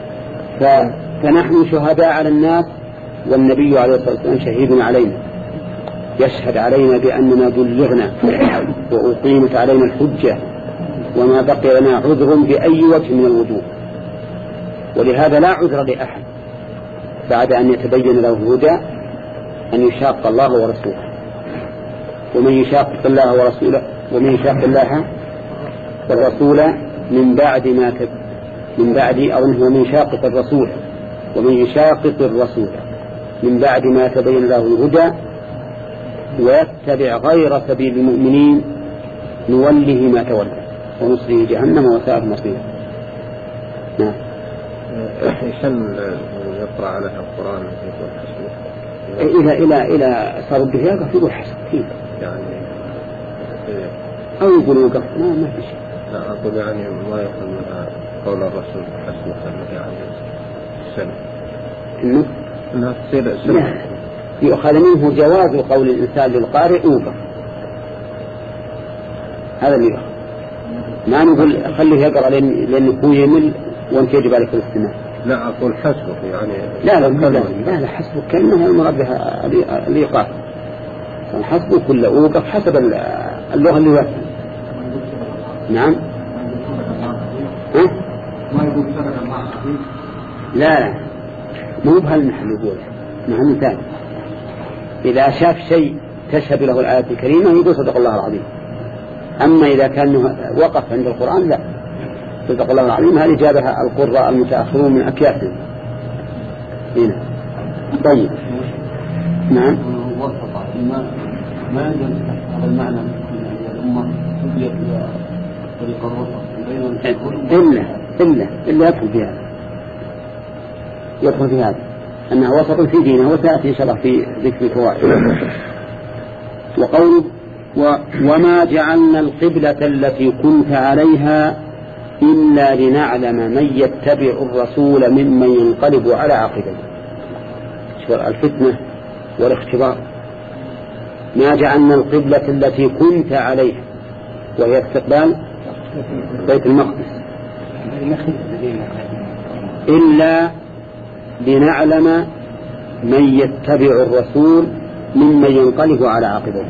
فنحن شهداء على الناس والنبي عليه الصلاة والسلام شهيد علينا، يشهد علينا بأننا بلغنا وأقيمت علينا الحجة وما بقي لنا عذر بأي وجه من الوجوه. ولهذا لا عذر لأحد بعد أن يتبين له الهدى أن يشاق الله ورسوله. ومن يشاق الله ورسوله ومن يشاق الله والرسول من بعد ما تب من بعد أو من يشاقق الرسول ومن يشاقق الرسول من بعد ما تبين له الهدى ويتبع غير سبيل المؤمنين نوله ما تولى ونصره جهنم وساءت مصيره. نعم. عشان يقرأ عليها القرآن يقول حسبه إلى إلى إلى صار به يقف يقول حسب كيف يعني أو يقول وقف ما ما في شيء. لا أقول يعني ما يقول منها قول الرسول حسبه يعني السنة إنه إنها تصير سنة يؤخذ منه جواز قول الإنسان للقارئ أوقف. هذا اللي يؤخذ. ما نقول خليه يقرأ لأن لأنه هو يمل وأنت يجب عليك الاستماع. لا أقول حسبه يعني لا لا لا لا, لا حسبه كلمة المراد بها الإيقاف. حسبه كله أوقف حسب اللغة اللي يفهم. نعم. ها؟ ما يقول سبق الله لا لا مو بهالمحل يقول محل ثاني. إذا شاف شيء تشهد له الآية الكريمة يقول صدق الله العظيم. أما إذا كان وقف عند القرآن لا صدق الله العظيم. هذه جابها القراء المتأخرون من أكياسهم هنا. طيب نعم. ما ما ينزل هذا المعنى يعني الأمة تبيت إلى طريق الوسط إلا إلا إلا يدخل في هذا يدخل في هذا أنها وسط في دينه وسيأتي إن شاء الله في ذكر الفوائد. وقوله و وما جعلنا القبلة التي كنت عليها إلا لنعلم من يتبع الرسول ممن ينقلب على عقبيه. الفتنة والاختبار. ما جعلنا القبلة التي كنت عليها وهي استقبال بيت المقدس إلا لنعلم من يتبع الرسول ممن ينقلب على عقبيه.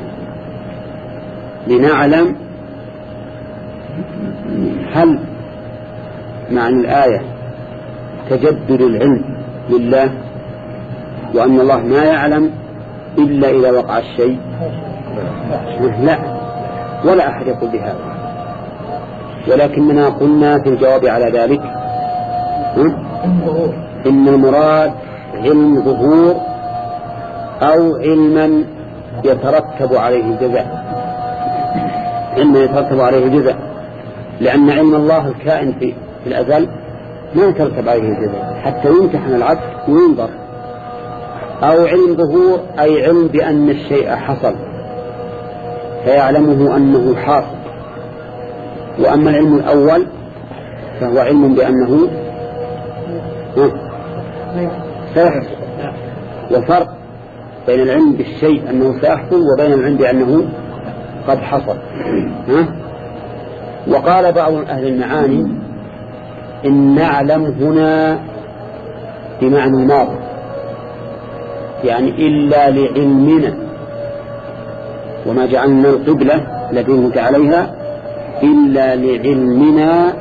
لنعلم هل معنى الآية تجدد العلم لله وأن الله ما يعلم إلا إذا وقع الشيء؟ لا ولا أحد يقول بهذا. ولكننا قلنا في الجواب على ذلك إن المراد علم ظهور أو علما يترتب عليه الجزاء. علما يترتب عليه الجزاء لأن علم الله الكائن في الأزل ما يترتب عليه الجزاء حتى يمتحن العبد وينظر. أو علم ظهور أي علم بأن الشيء حصل فيعلمه أنه حاصل. وأما العلم الأول فهو علم بأنه سيحصل. وفرق بين العلم بالشيء أنه سيحصل وبين العلم بأنه قد حصل. ها؟ وقال بعض أهل المعاني إن نعلم هنا بمعنى الماضي يعني إلا لعلمنا وما جعلنا القبلة التي كنت عليها إلا لعلمنا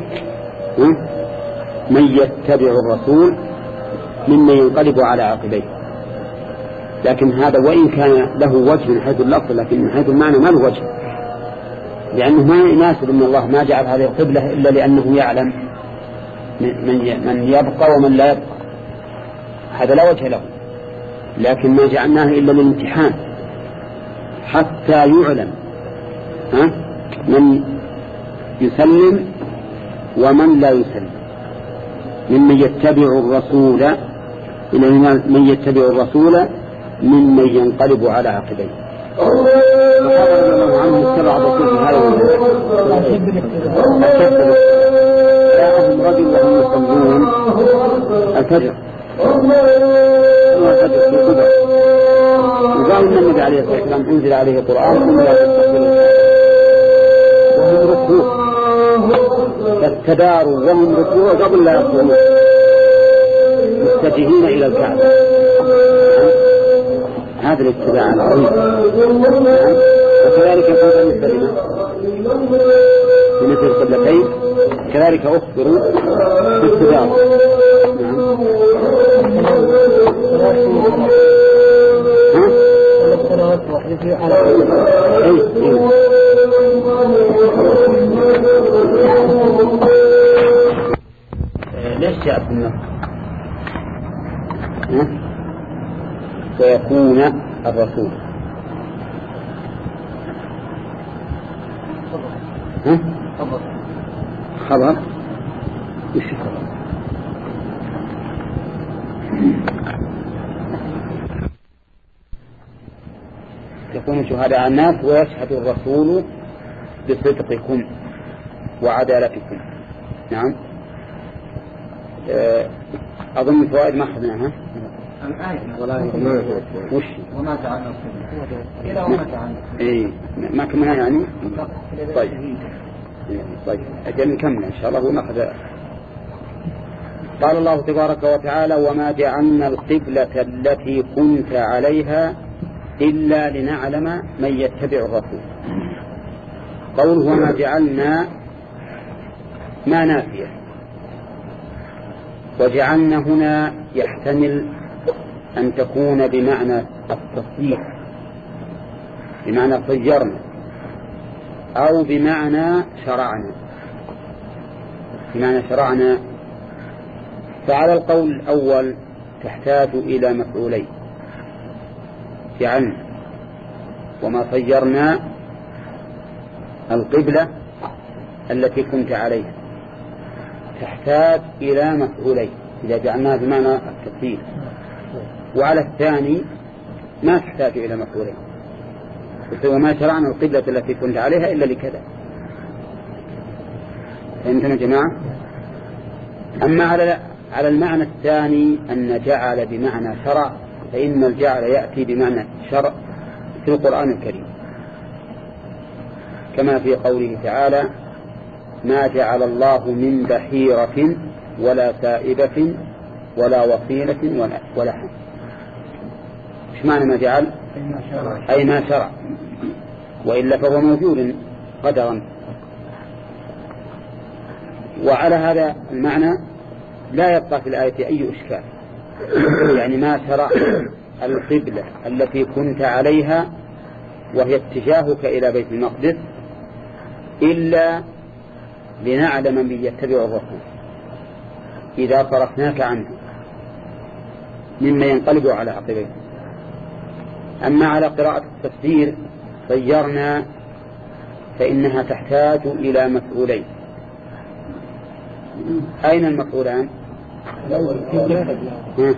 من يتبع الرسول ممن ينقلب على عقبيه. لكن هذا وإن كان له وجه من حيث اللفظ لكن من حيث المعنى ما له وجه لأنه ما يناسب أن الله ما جعل هذه القبلة إلا لأنه يعلم من يبقى ومن لا يبقى. هذا لا وجه له. لكن ما جعلناه إلا للامتحان حتى يعلم ها من يسلم ومن لا يسلم ممن يتبع الرسول إلى من يتبع الرسول ممن ينقلب على عقبيه. رضي الله عنهم اتبع الرسول في هذا الشد. جاءهم رجل وهم يصلون الفجر والفجر في قبى، وقال ان النبي عليه الصلاه والسلام انزل عليه قران ثم لا تستقبلوا وهم ركوع، فاستداروا وهم ركوع قبل لا يصلون متجهين الى الكعبه. هذا الاتباع العظيم. وكذلك يكون بالنسبه مثل القبلتين كذلك اخبروا بالاتباع. ليش جاء في النص ويكون الرسول؟ ها؟ خبر وش خبر؟ يكون شهداء الناس ويشهد الرسول بصدقكم وعدالتكم. نعم. أظن فوائد ما أخذناها. وش؟ وما جعلنا القبلة إلى وما جعلنا. إيه ما كملنا يعني. طيب. طيب أجل نكمل إن شاء الله ونأخذ. قال الله تبارك وتعالى: وما جعلنا القبلة التي كنت عليها إلا لنعلم من يتبع الرسول. قوله وما جعلنا ما نافية، وجعلنا هنا يحتمل أن تكون بمعنى التصديق، بمعنى صيرنا، أو بمعنى شرعنا، بمعنى شرعنا. فعلى القول الأول تحتاج إلى مفعولين، جعلنا وما صيرنا القبلة التي كنت عليها تحتاج إلى مفعولين إذا جعلناها بمعنى التصديق. وعلى الثاني ما تحتاج إلى مفعولين، وما شرعنا القبلة التي كنت عليها إلا لكذا. فهمتنا جماعة؟ أما على على المعنى الثاني أن جعل بمعنى شرع، فإن الجعل يأتي بمعنى شرع في القرآن الكريم، كما في قوله تعالى: ما جعل الله من بحيرة ولا سائبة ولا وصيلة ولا, ولا حم. إيش معنى ما جعل؟ أي ما شرع، وإلا فهو موجود قدرا. وعلى هذا المعنى لا يبقى في الآية أي إشكال، يعني ما شرع القبلة التي كنت عليها وهي اتجاهك إلى بيت المقدس إلا لنعلم من يتبع الرسول إذا صرفناك عنه مما ينقلب على عقبيه. أما على قراءة التفسير صيرنا فإنها تحتاج إلى مفعولين. أين المفعولان؟ ها؟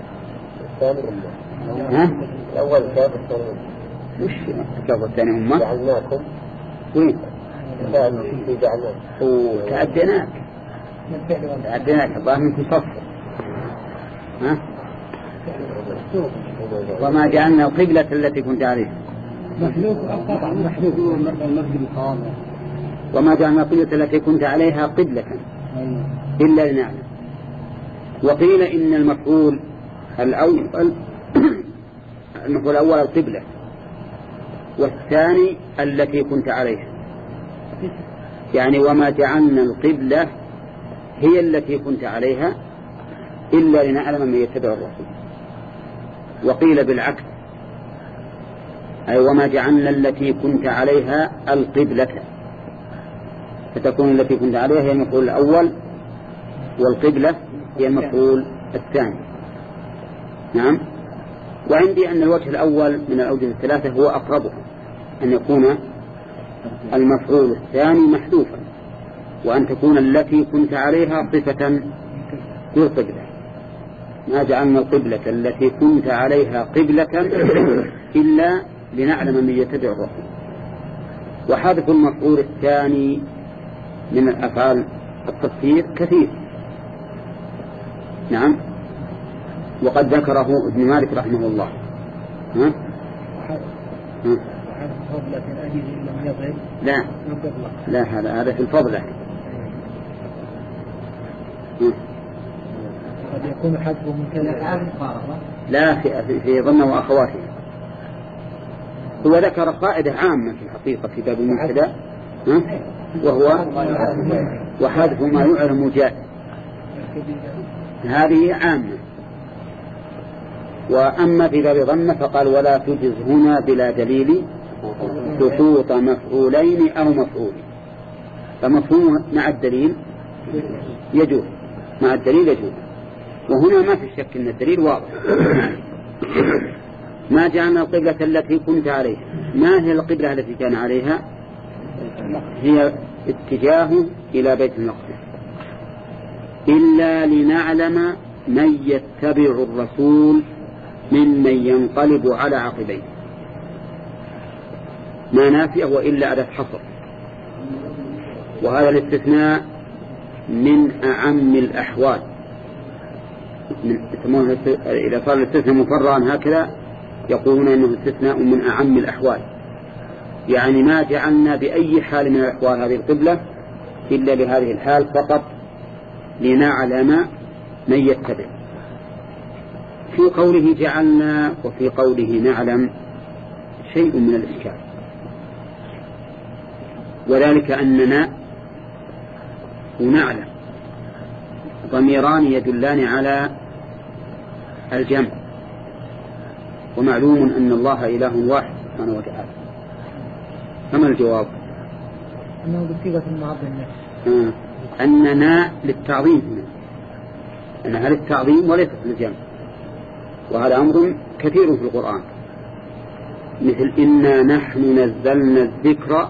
ها؟ الأول كاف الثاني وش كاف الثاني أمة؟ جعلناكم وين؟ جعلناك وتعديناك تعديناك الله منك صفر. ها؟ وما جعلنا القبلة التي كنت عليها محلوك قطع محلوك المسجد الحرام. وما جعلنا القبلة التي كنت عليها قبلة إلا لنعلم. وقيل إن المفعول الأول المفعول الأول القبلة، والثاني التي كنت عليها، يعني وما جعلنا القبلة هي التي كنت عليها إلا لنعلم من يتبع الرسول. وقيل بالعكس، أي وما جعلنا التي كنت عليها القبلة، فتكون التي كنت عليها هي المفعول الأول والقبلة هي المفعول الثاني. نعم. وعندي أن الوجه الأول من الأوجه الثلاثة هو أقربها، أن يكون المفعول الثاني محذوفا، وأن تكون التي كنت عليها صفة للقبلة. ما جعلنا القبلة التي كنت عليها قبلة إلا لنعلم من يتبع الرسول. وحذف المفعول الثاني من الأفعال التفسير كثير. نعم. وقد ذكره ابن مالك رحمه الله. ها؟ ها؟ لا لا هذا هذا في الفضلة. قد يكون حذفه من كذا. لا في في ظن وأخواته. هو ذكر قاعدة عامة في الحقيقة في باب المبتدأ، وهو وحذف ما يعلم جائز. هذه عامة. وأما في باب ظن فقال ولا تجز هنا بلا دليل سقوط مفعولين أو مفعول. فمفهوم مع الدليل يجوز، مع الدليل يجوز. وهنا ما في شك أن الدليل واضح. ما جعلنا القبلة التي كنت عليها. ما هي القبلة التي كان عليها؟ هي اتجاه إلى بيت المقدس، إلا لنعلم من يتبع الرسول ممن ينقلب على عقبيه. ما نافية وإلا أداة حصر، وهذا الاستثناء من أعم الأحوال. إذا صار الاستثناء مفرعا هكذا يقولون أنه استثناء من أعم الأحوال، يعني ما جعلنا بأي حال من الأحوال هذه القبلة إلا لهذه الحال فقط، لنعلم من يتبع. في قوله جعلنا وفي قوله نعلم شيء من الإشكال، وذلك أننا ونعلم ضميران يدلان على الجمع، ومعلوم أن الله إله واحد سبحانه وتعالى. فما الجواب؟ أنه بصيغة المعظم نفسه. آه. أننا للتعظيم هنا، أنها للتعظيم وليست للجمع، وهذا أمر كثير في القرآن، مثل إنا نحن نزلنا الذكر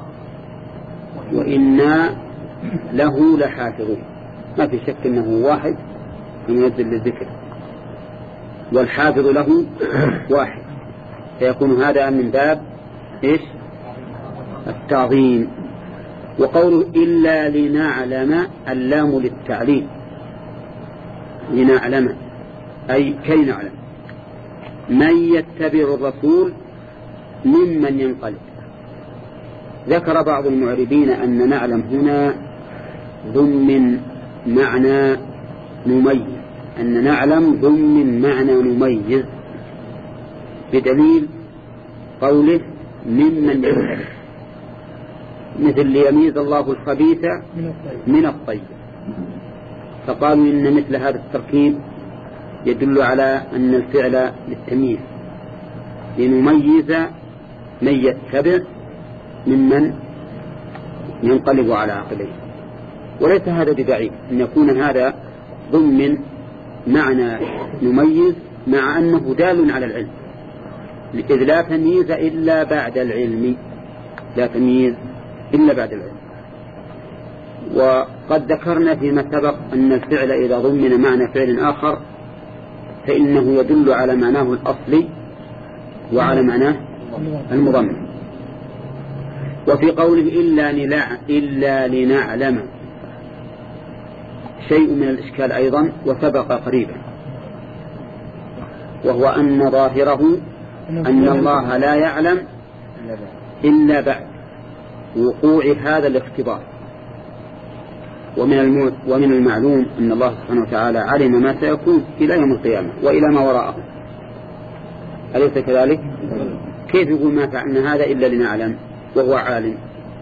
وإنا له لحافظون. ما في شك أنه واحد ينزل للذكر، والحافظ له واحد، فيكون هذا من باب إيش؟ التعظيم. وقوله إلا لنعلم اللام للتعليم، لنعلم أي كي نعلم من يتبع الرسول ممن ينقلب. ذكر بعض المعربين أن نعلم هنا ضمن معنى نميز، أن نعلم ضمن معنى نميز، بدليل قوله ممن ينقلب، مثل ليميز الله الخبيث من الطيب. فقالوا إن مثل هذا التركيب يدل على أن الفعل للتمييز، لنميز من يتبع ممن ينقلب على عقبيه. وليس هذا ببعيد أن يكون هذا ضمن معنى نميز، مع أنه دال على العلم، إذ لا تمييز إلا بعد العلم، لا تمييز إلا بعد العلم. وقد ذكرنا فيما سبق أن الفعل إذا ضمن معنى فعل آخر فإنه يدل على معناه الأصلي وعلى معناه المضمن. وفي قوله إلا, إلا لنعلم شيء من الإشكال أيضا وسبق قريبا، وهو أن ظاهره أن الله لا يعلم إلا بعد وقوع هذا الاختبار. ومن ومن المعلوم أن الله سبحانه وتعالى علم ما سيكون إلى يوم القيامة وإلى ما وراءه، أليس كذلك؟ كيف يقول ما فعلنا هذا إلا لنعلم وهو عالم؟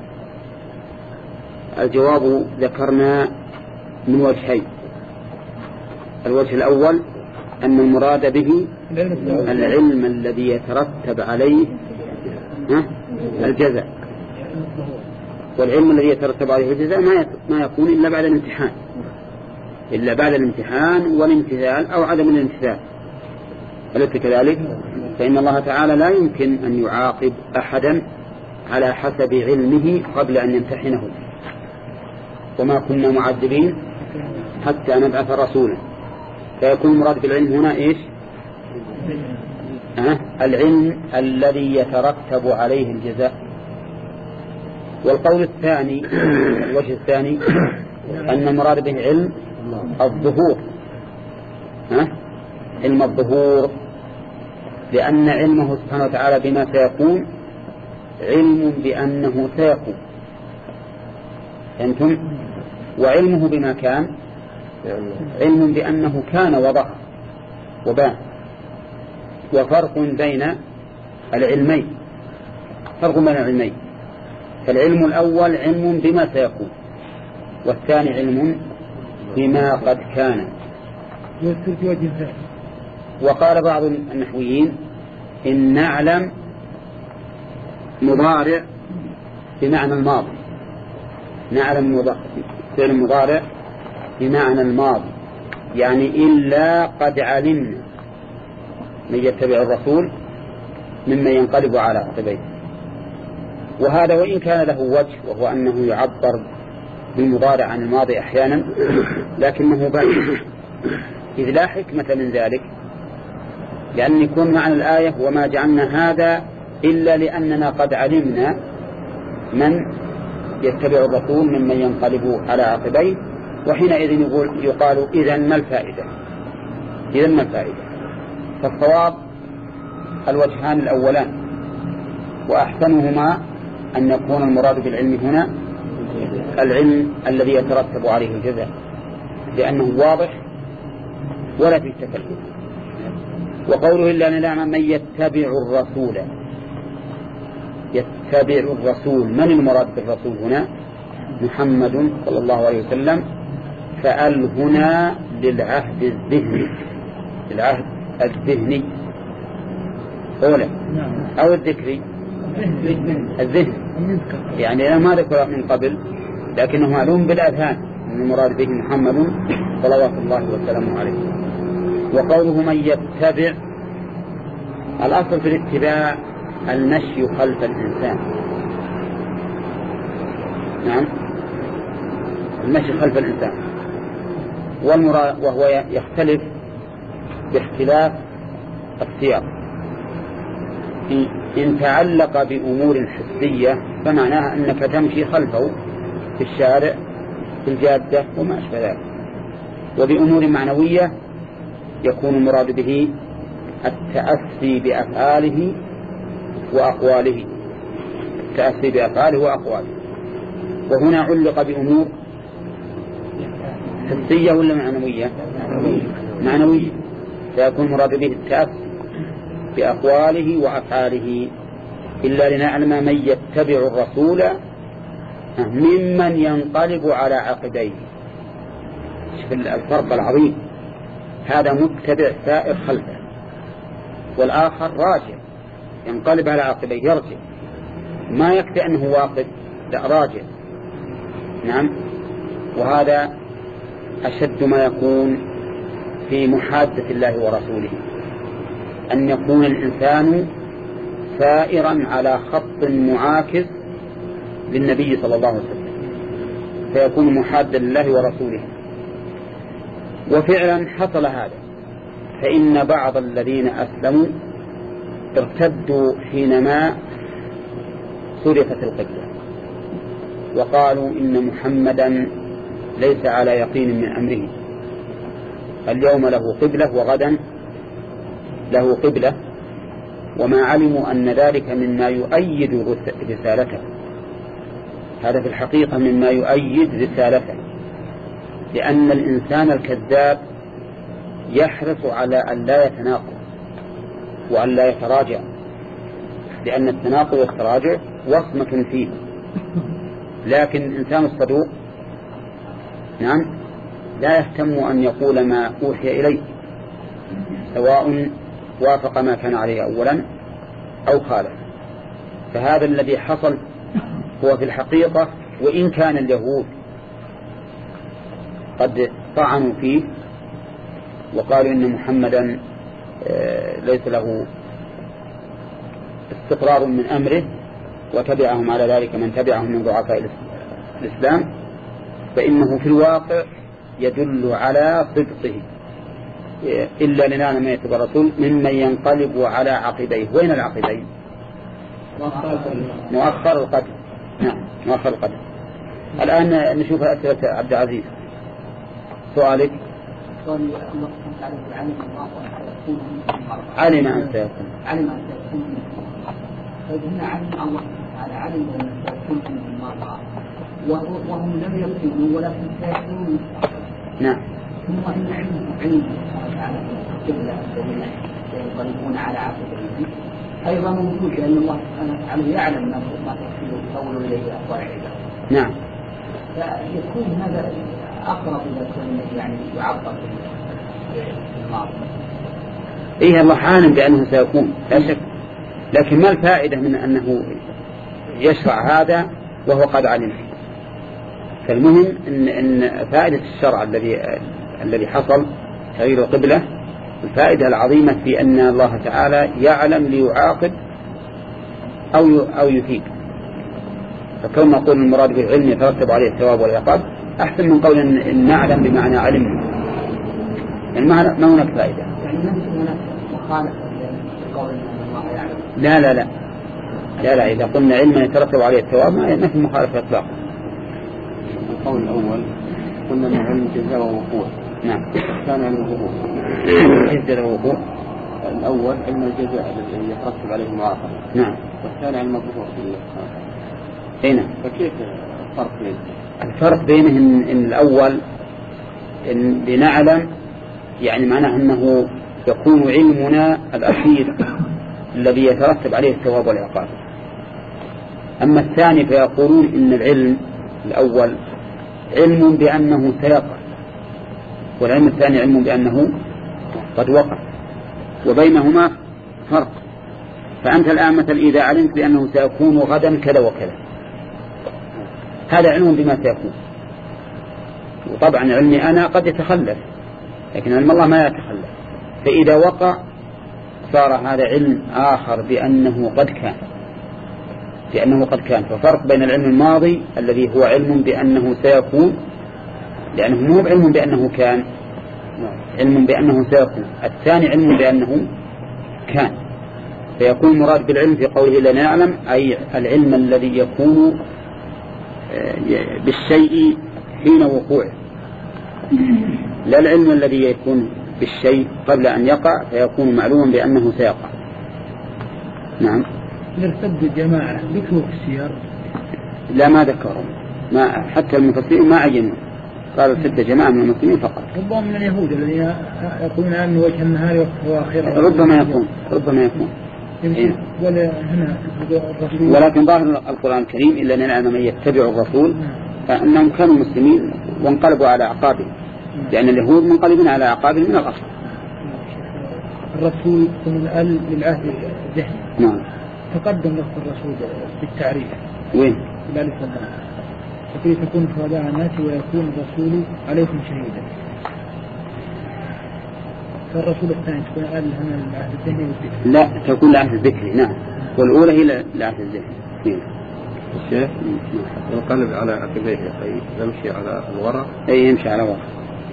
الجواب ذكرنا من وجهين. الوجه الأول أن المراد به العلم الذي يترتب عليه الجزاء، والعلم الذي يترتب عليه الجزاء ما يكون إلا بعد الامتحان، إلا بعد الامتحان والامتثال أو عدم الامتثال، أليس كذلك؟ فإن الله تعالى لا يمكن أن يعاقب أحدا على حسب علمه قبل أن يمتحنه، وما كنا معذبين حتى نبعث رسولا. فيكون المراد بالعلم هنا إيش؟ أه؟ العلم الذي يترتب عليه الجزاء. والقول الثاني الوجه الثاني أن المراد به علم الظهور، أه؟ علم الظهور، لأن علمه سبحانه وتعالى بما سيكون علم بأنه سيكون، أنتم، وعلمه بما كان علم بأنه كان وظهر وبان. وفرق بين العلمين، فرق بين العلمين، فالعلم الأول علم بما سيكون، والثاني علم بما قد كان. وقال بعض النحويين إن نعلم مضارع بمعنى الماضي، نعلم فعل مضارع بمعنى الماضي، يعني إلا قد علمنا من يتبع الرسول ممن ينقلب على عقبيه. وهذا وإن كان له وجه، وهو أنه يعبر بالمضارع عن الماضي أحيانا، لكنه بعيد، إذ لا حكمة من ذلك، لأن يكون معنى الآية وما جعلنا هذا إلا لأننا قد علمنا من يتبع الرسول ممن ينقلب على عقبيه، وحينئذ يقول يقال إذن ما الفائدة، إذن ما الفائدة. فالصواب الوجهان الأولان، وأحسنهما أن يكون المراد بالعلم هنا العلم الذي يترتب عليه الجزاء، لأنه واضح ولا فيه تكلف. وقوله إلا أن نعلم من يتبع الرسول، يتبع الرسول، من المراد بالرسول هنا؟ محمد صلى الله عليه وسلم. فأل هنا للعهد الذهني، للعهد الذهني أولا أو الذكري، الذهن، يعني ما ذكر من قبل لكنه معلوم بالأذهان من المراد به محمد صلوات الله وسلامه عليه. وقوله من يتبع، الأصل في الاتباع المشي خلف الإنسان، نعم، المشي خلف الإنسان، والمراد وهو يختلف باختلاف السياق. إن تعلق بأمور حسية فمعناها أنك تمشي خلفه في الشارع في الجادة وما أشبه ذلك. وبأمور معنوية يكون المراد به التأسي بأفعاله وأقواله، التأسي بأفعاله وأقواله. وهنا علق بأمور حسية ولا معنوية؟ معنوية، فيكون مراد به التأسي بأقواله وأفعاله. إلا لنعلم من يتبع الرسول ممن ينقلب على عقبيه. شوف الفرق العظيم، هذا متبع سائر خلفه، والآخر راجع ينقلب على عقبيه، يرجع، ما يكفي أنه واقف، لا راجع. نعم. وهذا أشد ما يكون في محادة الله ورسوله، أن يكون الإنسان سائرا على خط معاكس للنبي صلى الله عليه وسلم، فيكون محادا لله ورسوله. وفعلا حصل هذا، فإن بعض الذين أسلموا ارتدوا حينما صرفت القبلة، وقالوا إن محمدا ليس على يقين من أمره، اليوم له قبلة وغدا له قبلة، وما علموا أن ذلك مما يؤيد رسالته. هذا في الحقيقة مما يؤيد رسالته، لأن الإنسان الكذاب يحرص على أن لا يتناقض وأن لا يتراجع، لأن التناقض والتراجع وصمة فيه. لكن الإنسان الصدوق نعم لا يهتم أن يقول ما أوحي إليه، سواء وافق ما كان عليه أولا أو خالف. فهذا الذي حصل هو في الحقيقة، وإن كان اليهود قد طعنوا فيه وقالوا إن محمدا ليس له استقرار من أمره، وتبعهم على ذلك من تبعهم من ضعفاء الإسلام، فإنه في الواقع يدل على صدقه إلا لنعلم ما يتبع الرسول ممن ينقلب على عقبيه. وين العقبين؟ مؤخر القدر. نعم مؤخر القدر. الآن نشوف أسئلة عبد العزيز. سؤالك علم أن سيكون علم أن سيكون فهنا علم الله تعالى علم أن سيكون في المرأة وهم لم يكونوا ولكن سيكونوا. نعم. ثم إن علم علم تعالى قبل الذين ينقلبون على عقبهم أيضا موجود لأن الله سبحانه وتعالى يعلم ما تحصل إليه أقوال العباد. نعم. فيكون هذا أقرب إلى كونه يعني يعبر بالماضي. إيه الله عالم بأنه سيكون لا شك، لكن ما الفائدة من أنه يشرع هذا وهو قد علم؟ فالمهم إن, إن فائدة الشرع الذي الذي حصل تغيير القبلة الفائدة العظيمة في أن الله تعالى يعلم ليعاقب أو أو يفيد. فكون نقول المراد بالعلم يترتب عليه الثواب والعقاب أحسن من قول إن نعلم بمعنى علم، يعني ما هناك فائدة. يعني نفس مخالفة قول إن الله يعلم. لا لا لا لا لا إذا قلنا علما يترتب عليه الثواب ما في مخالفة إطلاقا. القول الأول قلنا أن علم جزاء ووقوع. نعم. كان علم الوقوع. جزاء ووقوع. الأول علم الجزاء الذي يترتب عليه المعاقبة. نعم. والثاني علم الوقوع. هنا. فكيف الفرق بينه؟ الفرق بينه إن, إن الأول إن لنعلم يعني معناه أنه يكون علمنا الأخير الذي يترتب عليه الثواب والعقاب. أما الثاني فيقولون إن العلم الأول علم بأنه سيقع، والعلم الثاني علم بأنه قد وقع، وبينهما فرق. فأنت الآن مثل إذا علمت بأنه سيكون غدا كذا وكذا هذا علم بما سيكون، وطبعا علمي أنا قد يتخلف لكن علم الله ما يتخلف. فإذا وقع صار هذا علم آخر بأنه قد كان بأنه قد كان ففرق بين العلم الماضي الذي هو علم بأنه سيكون لأنه مو علم بأنه كان، علم بأنه سيكون. الثاني علم بأنه كان، فيكون مراد بالعلم في قوله لا نعلم أي العلم الذي يكون بالشيء حين وقوعه، لا العلم الذي يكون بالشيء قبل أن يقع فيكون معلوما بأنه سيقع. نعم. نرتد الجماعة ذكروا في السير؟ لا ما ذكروا، ما حتى المفسرين ما عينوا، قالوا ارتد جماعة من المسلمين فقط. ربما من اليهود الذين يقولون أن وجه النهار وآخره. ربما يكون ربما يكون إيه؟ ولا هنا ولكن ظاهر القرآن الكريم إلا أن نعلم من يتبع الرسول فأنهم كانوا مسلمين وانقلبوا على أعقابهم، لأن اليهود منقلبين على أعقابهم من الأصل. الرسول من ال للعهد الذهني. نعم. تقدم لفظ الرسول بالتعريف. وين؟ لا لفظ الله. فكيف تكون شهداء الناس ويكون الرسول عليكم شهيدا. فالرسول الثاني تكون ال هنا للعهد الذهني والذكري. لا تكون للعهد الذكري. نعم. والأولى هي للعهد الذهني. الشيخ ينقلب على عقبيه يمشي على الورق. أي يمشي على ورق.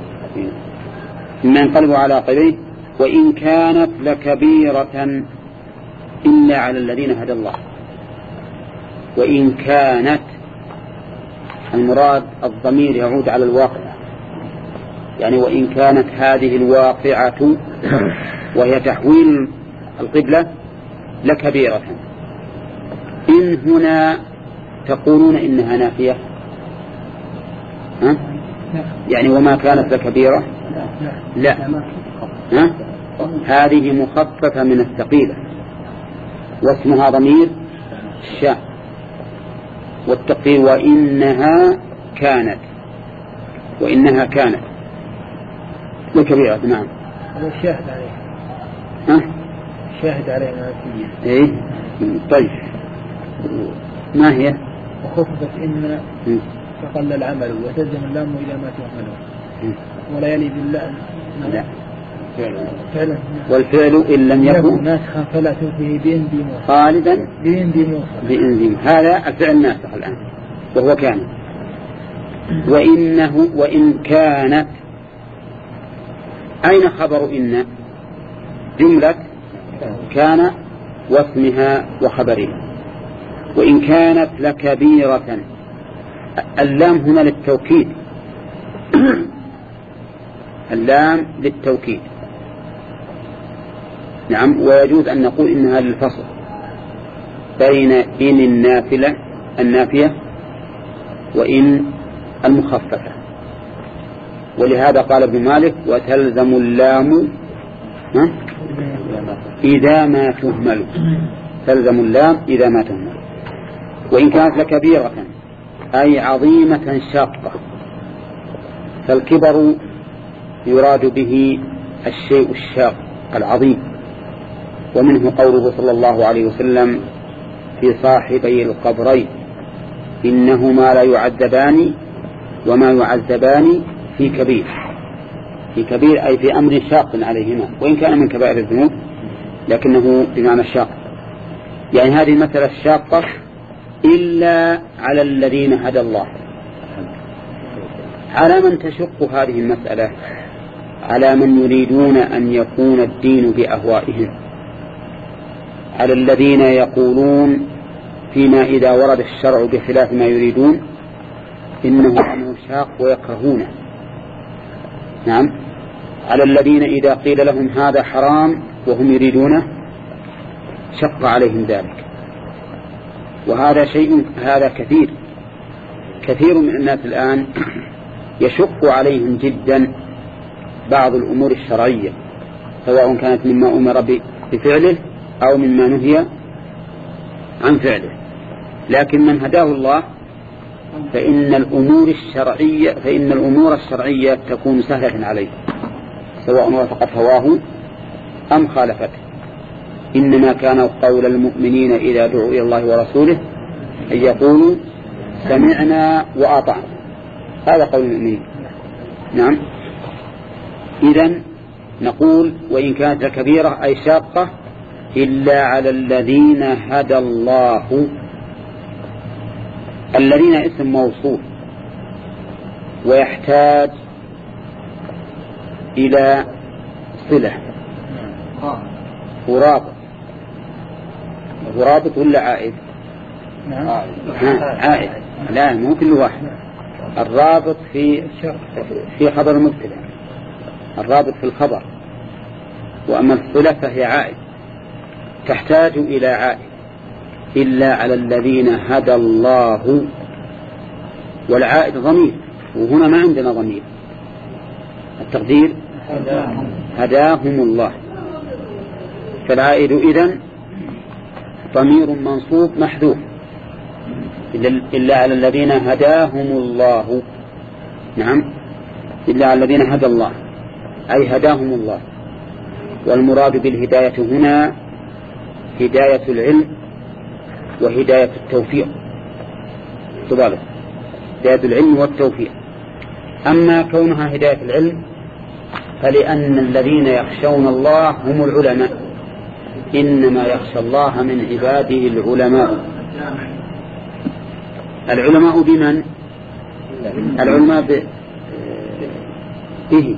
إما ينقلب على عقبيه وإن كانت لكبيرة إلا على الذين هدى الله. وإن كانت المراد الضمير يعود على الواقع، يعني وإن كانت هذه الواقعة وهي تحويل القبلة لكبيرة. إن هنا تقولون إنها نافية ها؟ يعني وما كانت لكبيرة لا ها؟ هذه مخففة من الثقيلة واسمها ضمير الشاء والتقدير وإنها كانت وإنها كانت لكبيرة. نعم. هذا شاهد عليه. ها؟ شاهد عليه نافية. إيه طيب ما هي؟ وخففت إن فقل العمل وتلزم اللام إلى ما تعمله ولا يلي بالله. لا فعلا. والفعل إن لم يكن ناسخا فلا تلفه بإن دي موصى خالدا بإن دي موصى بإن دي. هذا الفعل ناسخ الآن وهو كان. وإنه وإن كانت أين خبر إن؟ جملة كان واسمها وخبرها. وإن كانت لكبيرة، اللام هنا للتوكيد اللام للتوكيد. نعم. ويجوز أن نقول إنها للفصل بين إن النافلة النافية وإن المخففة. ولهذا قال ابن مالك وتلزم اللام إذا ما تهمل، تلزم اللام إذا ما تهمل. وإن كانت لكبيرة أي عظيمة شاقة، فالكبر يراد به الشيء الشاق العظيم. ومنه قوله صلى الله عليه وسلم في صاحبي القبرين إنهما لا يعذبان وما يعذبان في كبير. في كبير أي في أمر شاق عليهما، وإن كان من كبائر الذنوب لكنه بمعنى الشاق. يعني هذه المسألة الشاقة إلا على الذين هدى الله. على من تشق هذه المسألة؟ على من يريدون أن يكون الدين بأهوائهم، على الذين يقولون فيما إذا ورد الشرع بخلاف ما يريدون إنه أمر شاق ويكرهونه. نعم. على الذين إذا قيل لهم هذا حرام وهم يريدونه شق عليهم ذلك. وهذا شيء هذا كثير كثير من الناس الآن يشق عليهم جدا بعض الأمور الشرعية، سواء كانت مما أمر بفعله أو مما نهي عن فعله. لكن من هداه الله فإن الأمور الشرعية فإن الأمور الشرعية تكون سهلة عليه، سواء وافقت هواه أم خالفته. إنما كان قول المؤمنين إذا دعوا إلى الله ورسوله أن يقولوا سمعنا وأطعنا، هذا قول المؤمنين. نعم. إذن نقول وإن كانت كبيرة أي شاقة إلا على الذين هدى الله. الذين اسم موصول ويحتاج إلى صلة ورابط. ورابط ولا عائد؟ عائد. لا مو كل واحد. الرابط في في خبر المبتدأ، الرابط في الخبر، وأما الصلة فهي عائد، تحتاج إلى عائد. إلا على الذين هدى الله، والعائد ضمير، وهنا ما عندنا ضمير. التقدير هداهم الله، فالعائد إذن ضمير منصوب محذوف. إلا على الذين هداهم الله. نعم. إلا على الذين هدى الله أي هداهم الله. والمراد بالهداية هنا هداية العلم وهداية التوفيق. تبالغ هداية العلم والتوفيق. أما كونها هداية العلم فلأن الذين يخشون الله هم العلماء، إنما يخشى الله من عباده العلماء. العلماء بمن؟ العلماء به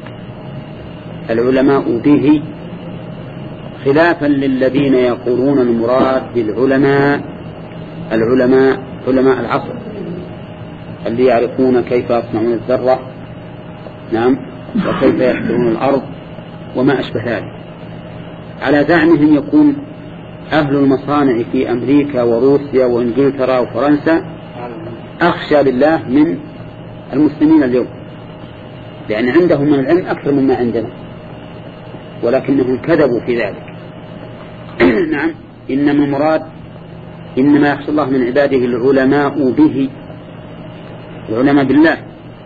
العلماء به خلافا للذين يقولون المراد بالعلماء العلماء علماء العصر اللي يعرفون كيف يصنعون الذرة. نعم. وكيف يحفرون الأرض وما أشبه ذلك. على زعمهم يكون أهل المصانع في أمريكا وروسيا وإنجلترا وفرنسا أخشى لله من المسلمين اليوم، لأن عندهم من العلم أكثر مما عندنا، ولكنهم كذبوا في ذلك. نعم. إنما المراد إنما يخشى الله من عباده العلماء به، العلماء بالله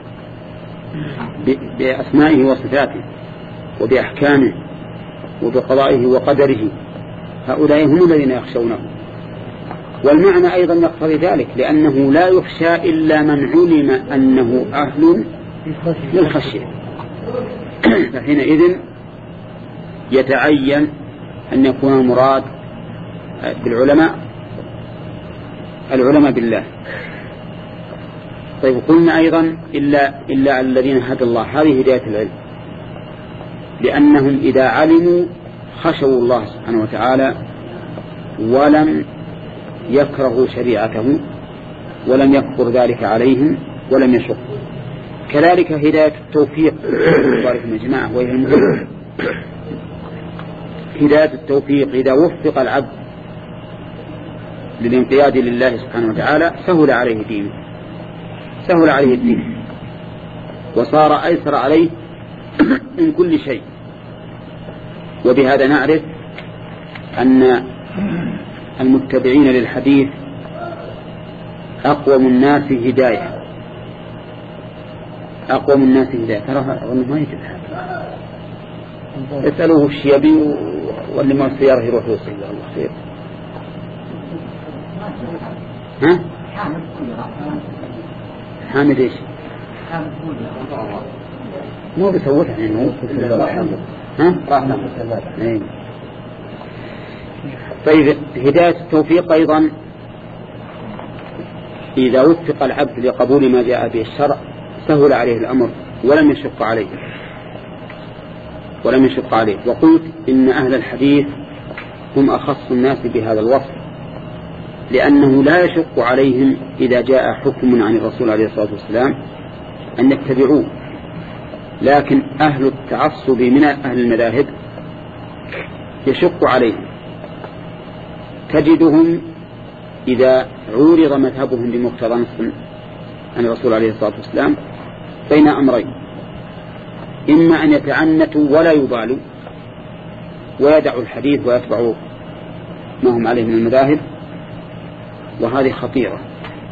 بأسمائه وصفاته وبأحكامه وبقضائه وقدره، هؤلاء هم الذين يخشونه. والمعنى أيضا يقتضي ذلك، لأنه لا يخشى إلا من علم أنه أهل للخشية، فحينئذ يتعين أن يكون المراد بالعلماء العلماء بالله. طيب قلنا أيضا إلا, إلا على الذين هدى الله، هذه هداية العلم. لأنهم إذا علموا خشوا الله سبحانه وتعالى ولم يكرهوا شريعته ولم يكبر ذلك عليهم ولم يشق. كذلك هداية التوفيق باركم يا جماعة وهي المهم. هداية التوفيق إذا وفق العبد للانقياد لله سبحانه وتعالى سهل عليه دينه، سهل عليه الدين وصار أيسر عليه من كل شيء. وبهذا نعرف أن المتبعين للحديث أقوم الناس هداية، أقوم الناس هداية. ترى ما يجب هذا، اسألوه الشيابي واللي ما السيارة يروح يوصل الله خير. ها؟ حامد ايش؟ مو بيسوتها يعني ها؟ ايه. طيب هداية التوفيق أيضا إذا وفق العبد لقبول ما جاء به الشرع سهل عليه الأمر ولم يشق عليه ولم يشق عليه. وقلت إن أهل الحديث هم أخص الناس بهذا الوصف، لأنه لا يشق عليهم إذا جاء حكم عن الرسول عليه الصلاة والسلام أن يتبعوه. لكن أهل التعصب من أهل المذاهب يشق عليهم، تجدهم إذا عورض مذهبهم بمقتضى نص عن الرسول عليه الصلاة والسلام بين أمرين: إما أن يتعنتوا ولا يبالوا ويدعوا الحديث ويتبعوا ما هم عليه من المذاهب، وهذه خطيرة،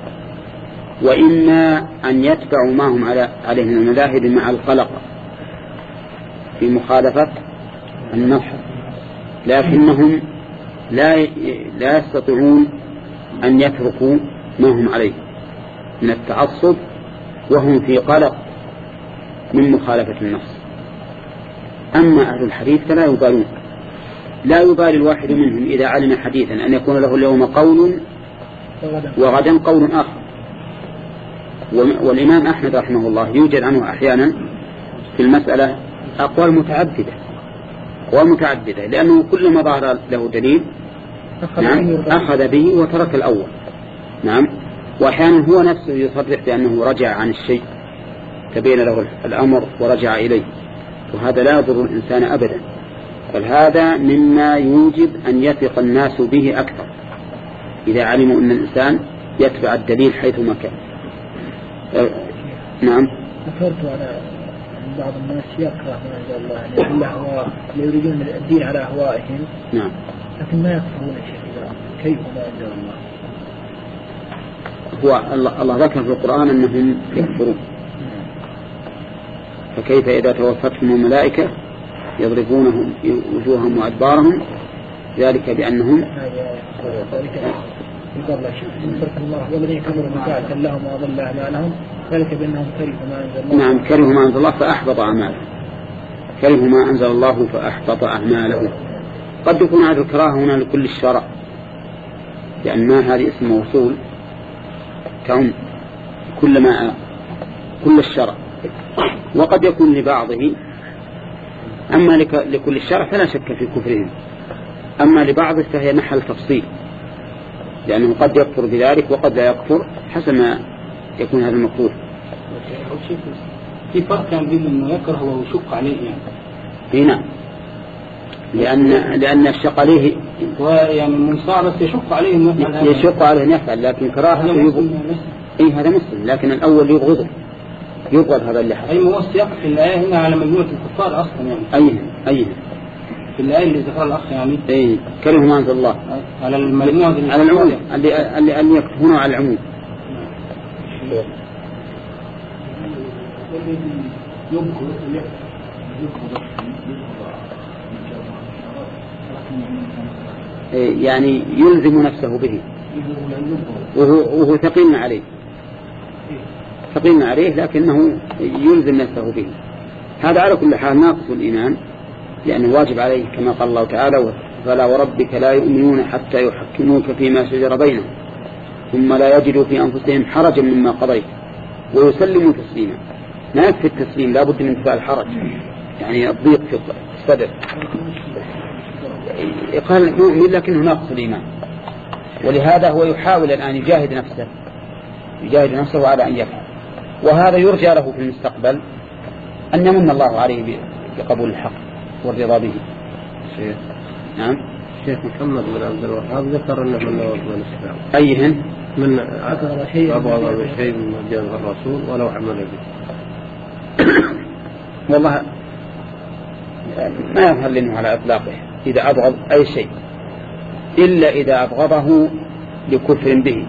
وإما أن يتبعوا ما هم عليه من المذاهب مع القلق في مخالفة النص، لكنهم لا لا يستطيعون أن يتركوا ما هم عليه من التعصب وهم في قلق من مخالفة النص. أما أهل الحديث فلا يبالون، لا يبالي الواحد منهم إذا علم حديثا أن يكون له اليوم قول وغدا قول آخر. والإمام أحمد رحمه الله يوجد عنه أحيانا في المسألة أقوال متعددة أقوال متعددة لأنه كلما ظهر له دليل نعم أخذ به وترك الأول. نعم. وأحيانا هو نفسه يصرح بأنه رجع عن الشيء تبين له الأمر ورجع إليه، وهذا لا يضر الإنسان أبدا، بل هذا مما يوجب أن يثق الناس به أكثر إذا علموا أن الإنسان يتبع الدليل حيثما كان. أه نعم. ذكرت على بعض الناس يكره ما أنزل الله يعني إلا هو يريدون الدين على أهوائهم. نعم. لكن ما يكفرون الشيء. كيف ما أنزل الله؟ هو الله ذكر في القرآن أنهم يكفرون، فكيف إذا توفتهم الملائكة يضربونهم وجوههم وأدبارهم ذلك بأنهم والذين كفروا بآيات الله وأضل أعمالهم ذلك بأنهم كرهوا ما أنزل الله. نعم كرهوا ما أنزل الله فأحبط أعمالهم، كرهوا ما أنزل الله فأحبط أعمالهم. قد يكون هذا الكراهة هنا لكل الشرع، لأن ما هذه اسم موصول كون كل ما كل الشرع، وقد يكون لبعضه. أما لكل الشرع فلا شك في كفرهم، أما لبعضه فهي محل تفصيل، لأنه قد يكفر بذلك وقد لا يكفر حسب ما يكون هذا المكروه. في فرق كان بين أنه يكره ويشق عليه يعني. هنا لأن لأن الشق عليه ويعني من صار يشق عليه يشق عليه نفعل، لكن كراهة يبغض. إيه هذا مسلم، لكن الأول يبغضه، يبغض هذا اللي حصل. أي موصيق في الآية هنا على مجموعة الكفار أصلا يعني. أيه أيه في الآية اللي ذكرها الأخ يعني. إيه كرهوا ما أنزل الله على المجموعة على العموم اللي اللي اللي يكتبون على العموم. يعني يلزم نفسه به وهو, وهو ثقيل عليه ثقيل عليه لكنه يلزم نفسه به. هذا على كل حال ناقص الإيمان، لأنه واجب عليه كما قال الله تعالى: فلا وربك لا يؤمنون حتى يحكموك فيما شجر بينهم ثم لا يجدوا في أنفسهم حرجا مما قضيت ويسلموا تسليما. ما يكفي التسليم، لا بد من انتفاء الحرج، يعني الضيق في الصدر، قال مؤمن لكنه ناقص الإيمان، ولهذا هو يحاول الآن يجاهد نفسه يجاهد نفسه على أن يفعل، وهذا يرجى له في المستقبل أن يمن الله عليه بقبول الحق والرضا به. شيخ نعم. الشيخ محمد بن عبد الوهاب ذكر أنه من نواقض الإسلام. أيهن؟ من أبغض بشيء من جاء الرسول ولو عمل به. والله ما يظهر لنا على إطلاقه إذا أبغض أي شيء إلا إذا أبغضه لكفر به،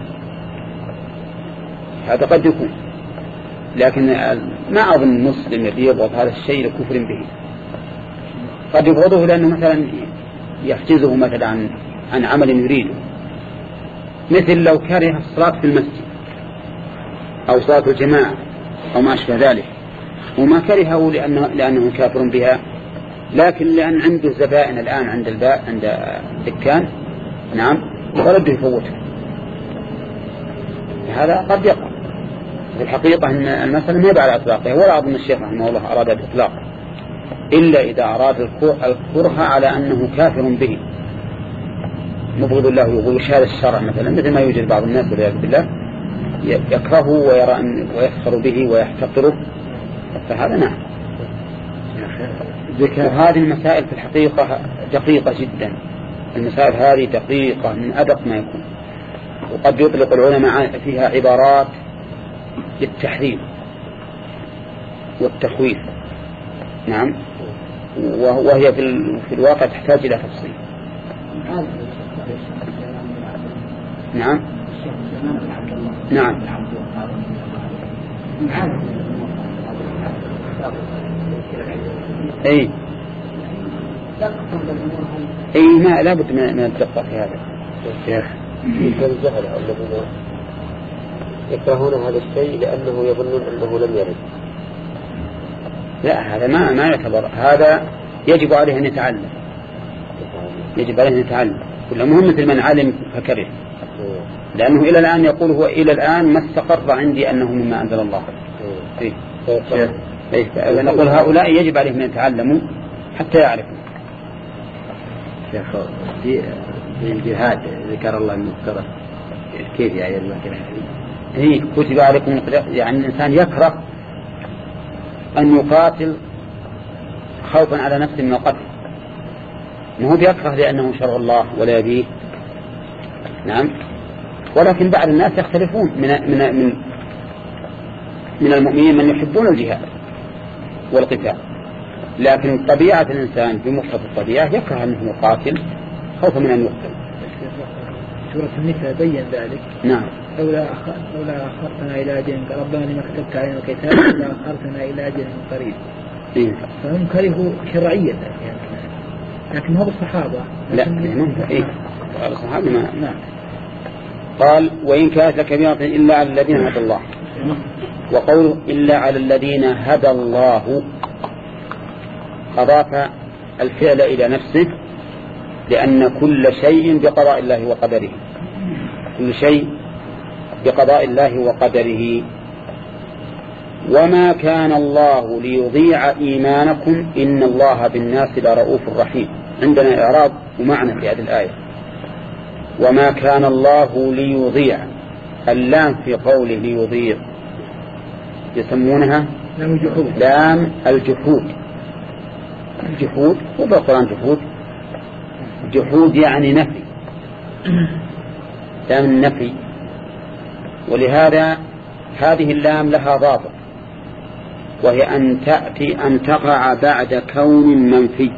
هذا قد يكون، لكن ما أظن مسلم يبغض هذا الشيء لكفر به. قد يبغضه لأنه مثلا يحجزه مثلا عن, عن عمل يريده، مثل لو كره الصلاة في المسجد أو صلاة الجماعة أو ما أشبه ذلك، وما كرهه لأنه, لأنه كافر بها، لكن لأن عنده زبائن الآن عند الباء عند الدكان نعم ورده يفوته، هذا قد يقع. في الحقيقة أن المسألة ما على إطلاقه، ولا أظن الشيخ رحمه الله أراد الإطلاق إلا إذا أراد الكره على أنه كافر به مبغض الله، يقول هذا الشرع مثلا، مثل ما يوجد بعض الناس والعياذ بالله يكرهه ويرى أن ويفخر به ويحتقره، فهذا نعم. وهذه المسائل في الحقيقة دقيقة جدا، المسائل هذه دقيقة من أدق ما يكون، وقد يطلق العلماء فيها عبارات للتحريم والتخويف نعم، وهي في الواقع تحتاج إلى تفصيل. نعم نعم اي اي ما لابد من الدقة في هذا يا شيخ. في الجهلة الذين يكرهون هذا الشيء لأنه يظنون أنه لم يرد، لا هذا ما ما يعتبر، هذا يجب عليه أن يتعلم، يجب عليه أن يتعلم كل مهم، مثل من علم فكره، لأنه إلى الآن يقول هو إلى الآن ما استقر عندي أنه مما أنزل الله. إيه. إيه. نقول هؤلاء يجب عليهم أن يتعلموا حتى يعرفوا. شيخ في الجهاد ذكر الله أنه كره، كيف يعني المكان؟ هي كتب عليكم، يعني الإنسان يكره أن يقاتل خوفا على نفسه من القتل، ما هو بيكره لأنه شرع الله ولا يبيه نعم، ولكن بعض الناس يختلفون من من من من المؤمنين من يحبون الجهاد والقتال، لكن طبيعة الإنسان بمقتضى الطبيعة يكره أنه يقاتل خوفا من أن يقتل. سورة النساء بين ذلك. نعم. لولا لولا أخرتنا إلى أجل ربنا لما كتبت علينا القتال لولا أخرتنا إلى أجل قريب. إيه. فهم كرهوا شرعية يعني، لكن هو الصحابة. لا ممكن. إيه. الصحابة ما. نعم. قال وإن كانت لكبيرة إلا على الذين هدى الله، وقوله إلا على الذين هدى الله أضاف الفعل إلى نفسه، لأن كل شيء بقضاء الله وقدره، كل شيء بقضاء الله وقدره. وما كان الله ليضيع إيمانكم إن الله بالناس لرؤوف رحيم. عندنا إعراب ومعنى في هذه الآية، وما كان الله ليضيع، اللام في قوله ليضيع يسمونها لام الجحود. الجحود وبالقرآن جحود، جحود يعني نفي، لام النفي، ولهذا هذه اللام لها ضابط، وهي أن تأتي أن تقع بعد كون منفي.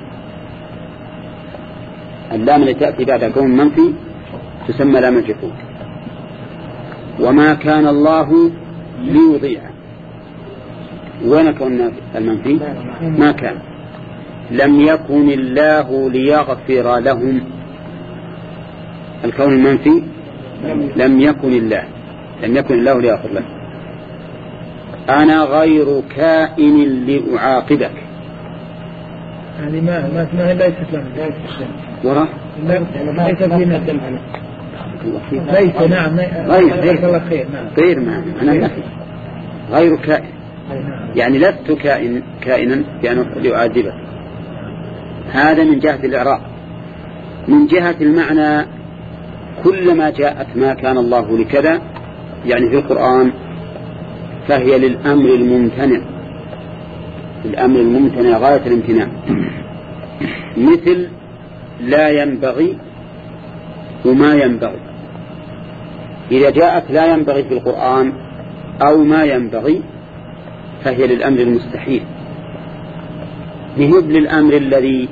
اللام التي تأتي بعد كون منفي تسمى لام الجحود. وما كان الله ليضيع، وين كون المنفي؟ ما كان. لم يكن الله ليغفر لهم، الكون المنفي لم يكن الله، لم يكن الله ليغفر لهم. أنا غير كائن لأعاقبك، هذه ما ما ما ليست لهم وراء ليس فينا ليس. نعم غير غير غير ما أنا نفي غير كائن. يعني لست كائن كائنا بأن لأعذبك. هذا من جهة الإعراب. من جهة المعنى كلما جاءت ما كان الله لكذا يعني في القرآن فهي للأمر الممتنع، الأمر الممتنع غاية الامتناع، مثل لا ينبغي وما ينبغي. إذا جاءت لا ينبغي في القرآن أو ما ينبغي فهي للأمر المستحيل، نهب للأمر الذي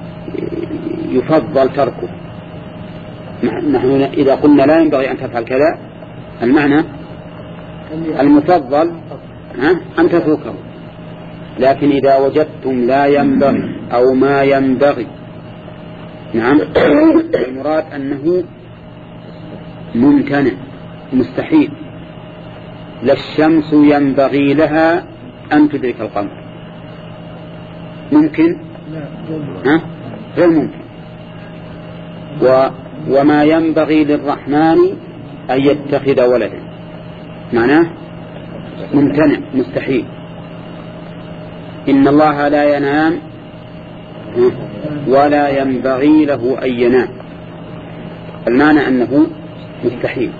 يفضل تركه. نحن إذا قلنا لا ينبغي أن تفعل كذا المعنى المفضل أن تتركه، لكن إذا وجدتم لا ينبغي أو ما ينبغي نعم المراد أنه ممتنع مستحيل. لا الشمس ينبغي لها أن تدرك القمر، ممكن ها؟ غير ممكن. و وما ينبغي للرحمن أن يتخذ ولدا معناه ممتنع مستحيل. إن الله لا ينام ولا ينبغي له أن ينام، المعنى أنه مستحيل.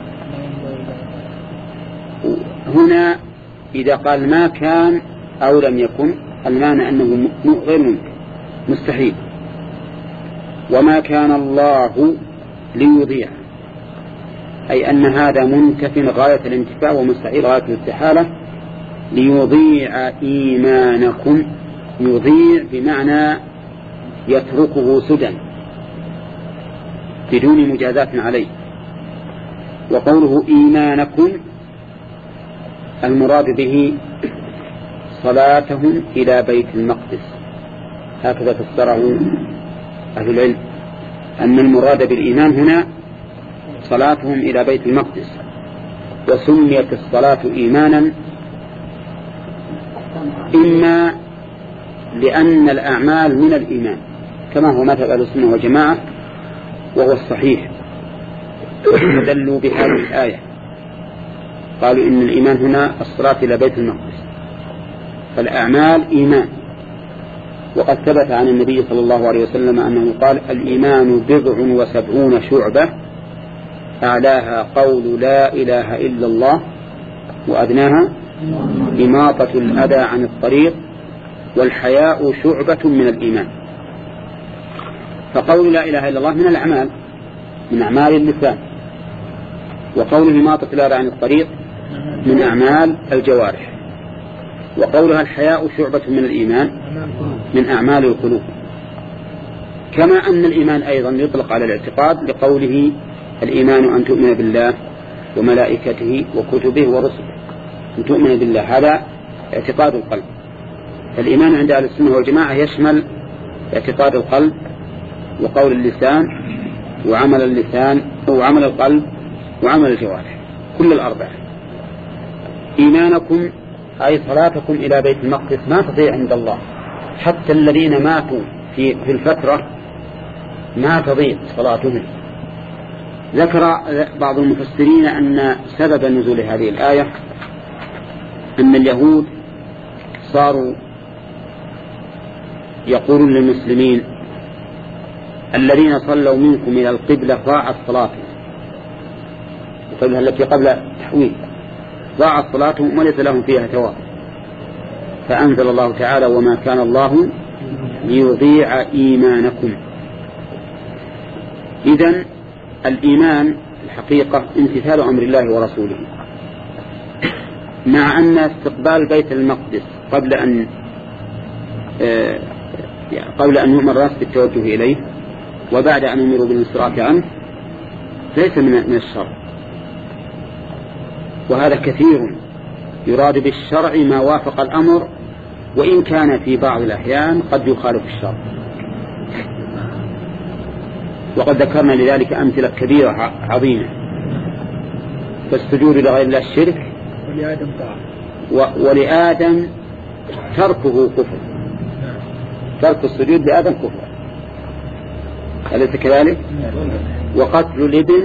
هنا إذا قال ما كان أو لم يكن المعنى أنه غير ممكن مستحيل. وما كان الله ليضيع أي أن هذا منتف غاية الانتفاع ومستحيل غاية الاستحالة. ليضيع إيمانكم، يضيع بمعنى يتركه سدى بدون مجازات عليه. وقوله إيمانكم المراد به صلاتهم إلى بيت المقدس، هكذا فسره أهل العلم أن المراد بالإيمان هنا صلاتهم إلى بيت المقدس. وسميت الصلاة إيمانا إما لأن الأعمال من الإيمان كما هو مذهب أهل السنة والجماعة وهو الصحيح، ودلوا بهذه الآية قالوا إن الإيمان هنا الصلاة إلى بيت المقدس، فالأعمال إيمان. وقد ثبت عن النبي صلى الله عليه وسلم أنه قال الإيمان بضع وسبعون شعبة أعلاها قول لا إله إلا الله وأدناها إماطة الأذى عن الطريق والحياء شعبة من الإيمان. فقول لا إله إلا الله من الأعمال من أعمال اللسان، وقول إماطة الأذى عن الطريق من أعمال الجوارح، وقولها الحياء شعبة من الإيمان من أعمال القلوب. كما أن الإيمان أيضا يطلق على الاعتقاد لقوله الإيمان أن تؤمن بالله وملائكته وكتبه ورسله، أن تؤمن بالله هذا اعتقاد القلب. فالإيمان عند أهل السنة والجماعة يشمل اعتقاد القلب وقول اللسان وعمل اللسان وعمل القلب وعمل الجوارح كل الأربعة. إيمانكم أي صلاتكم إلى بيت المقدس ما تضيع عند الله، حتى الذين ماتوا في في الفترة ما تضيع صلاتهم. ذكر بعض المفسرين أن سبب نزول هذه الآية أن اليهود صاروا يقولون للمسلمين الذين صلوا منكم إلى القبلة ضاعت صلاتهم، القبلة التي قبل التحويل ضاعت صلاتهم وليس لهم فيها ثواب. فأنزل الله تعالى وما كان الله ليضيع إيمانكم. إذن الإيمان الحقيقة امتثال أمر الله ورسوله، مع أن استقبال بيت المقدس قبل أن آه قبل أن يؤمر الناس بالتوجه إليه وبعد أن يؤمروا بالانصراف عنه ليس من الشرع، وهذا كثير. يراد بالشرع ما وافق الأمر وإن كان في بعض الأحيان قد يخالف الشرع. وقد ذكرنا لذلك أمثلة كبيرة عظيمة. فالسجود لغير الله الشرك، ولآدم ولآدم تركه كفر، ترك السجود لآدم كفر، أليس كذلك؟ وقتل الابن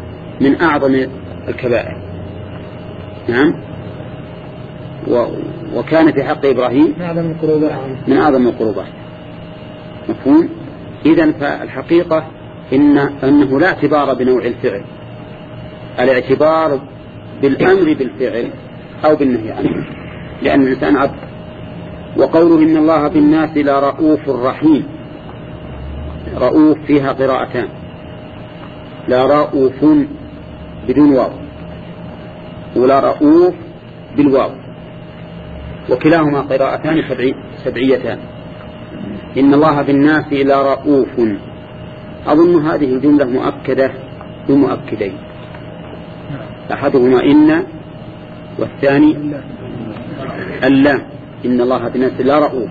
من أعظم الكبائر. نعم. وكان في حق إبراهيم من أعظم القربات من أعظم القربات. مفهوم؟ إذن فالحقيقة إن أنه لا اعتبار بنوع الفعل، الاعتبار بالأمر بالفعل أو بالنهي عنه، لأن الإنسان عبد. وقوله إن الله بالناس لرؤوف رحيم، رؤوف فيها قراءتان، لا رؤوف بدون واو ولا رؤوف بالواو، وكلاهما قراءتان سبعيتان. إن الله بالناس لرؤوف، أظن هذه الجملة مؤكدة بمؤكدين، أحدهما إن والثاني اللام، إن الله بالناس لرؤوف.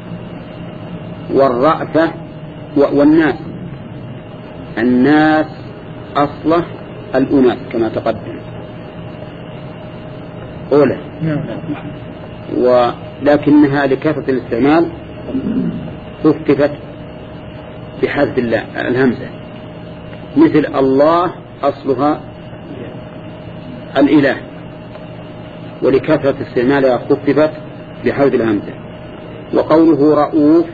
والرأفة والناس، الناس أصله الأناس كما تقدم أولى، ولكنها لكثرة الاستعمال خففت بحذف الهمزة، مثل الله أصلها الإله، ولكثرة استعمالها خففت بحذف الهمزة. وقوله رؤوف،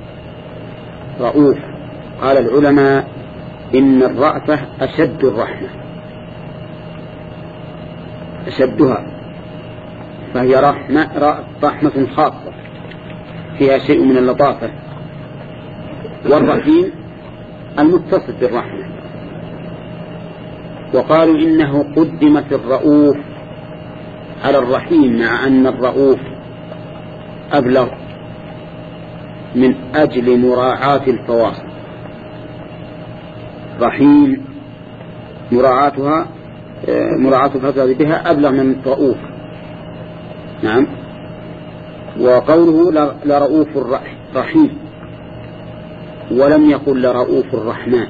رؤوف قال العلماء إن الرأفة أشد الرحمة، أشدها، فهي رحمة, رحمة خاصة فيها شيء من اللطافة. والرحيم المتصف بالرحمة. وقالوا إنه قدمت الرؤوف على الرحيم مع أن الرؤوف أبلغ من أجل مراعاة الفواصل. رحيم مراعاتها مراعاة الفواصل بها أبلغ من رؤوف. نعم. وقوله لرؤوف رحيم، ولم يقل لرؤوف الرحمن،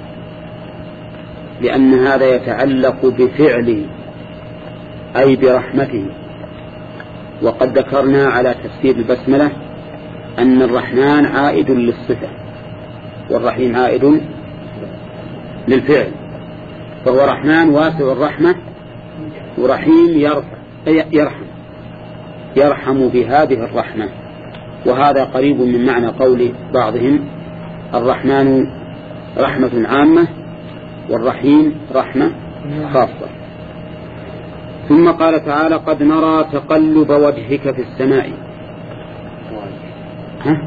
لأن هذا يتعلق بفعله أي برحمته. وقد ذكرنا على تفسير البسملة أن الرحمن عائد للصفة والرحيم عائد للفعل، فهو رحمن واسع الرحمة، ورحيم يرحم يرحم بهذه الرحمة. وهذا قريب من معنى قول بعضهم الرحمن رحمة عامة والرحيم رحمة خاصة. ثم قال تعالى قد نرى تقلب وجهك في السماء. ها؟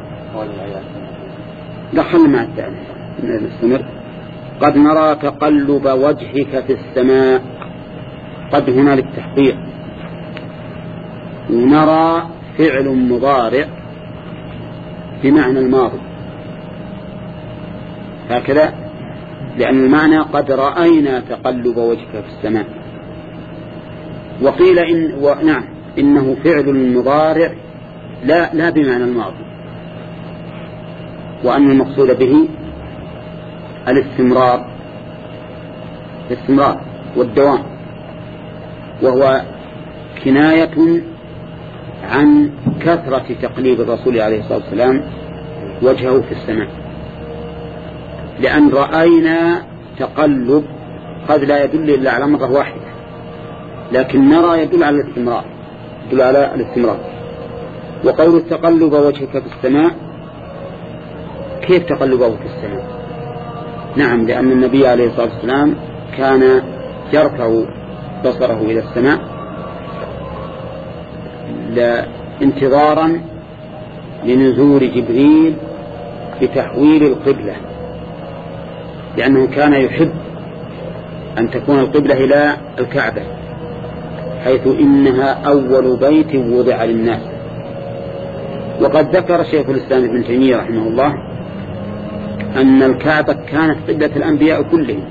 دخل مع الثاني نستمر. قد نرى تقلب وجهك في السماء، قد هنا للتحقيق، ونرى فعل مضارع بمعنى الماضي هكذا، لأن المعنى قد رأينا تقلب وجهك في السماء. وقيل إن ونعم إنه فعل مضارع لا لا بمعنى الماضي، وأن المقصود به الاستمرار الاستمرار والدوام، وهو كناية عن كثرة تقليب الرسول عليه الصلاة والسلام وجهه في السماء، لأن رأينا تقلب قد لا يدل إلا على مرة واحدة، لكن نرى يدل على الاستمرار يدل على الاستمرار. وقول تقلب وجهك في السماء، كيف تقلبه في السماء؟ نعم، لأن النبي عليه الصلاة والسلام كان يرفع بصره إلى السماء انتظارا لنزول جبريل بتحويل القبلة، لأنه كان يحب أن تكون القبلة إلى الكعبة، حيث إنها أول بيت وضع للناس. وقد ذكر شيخ الإسلام ابن تيمية رحمه الله أن الكعبة كانت قبلة الأنبياء كلهم،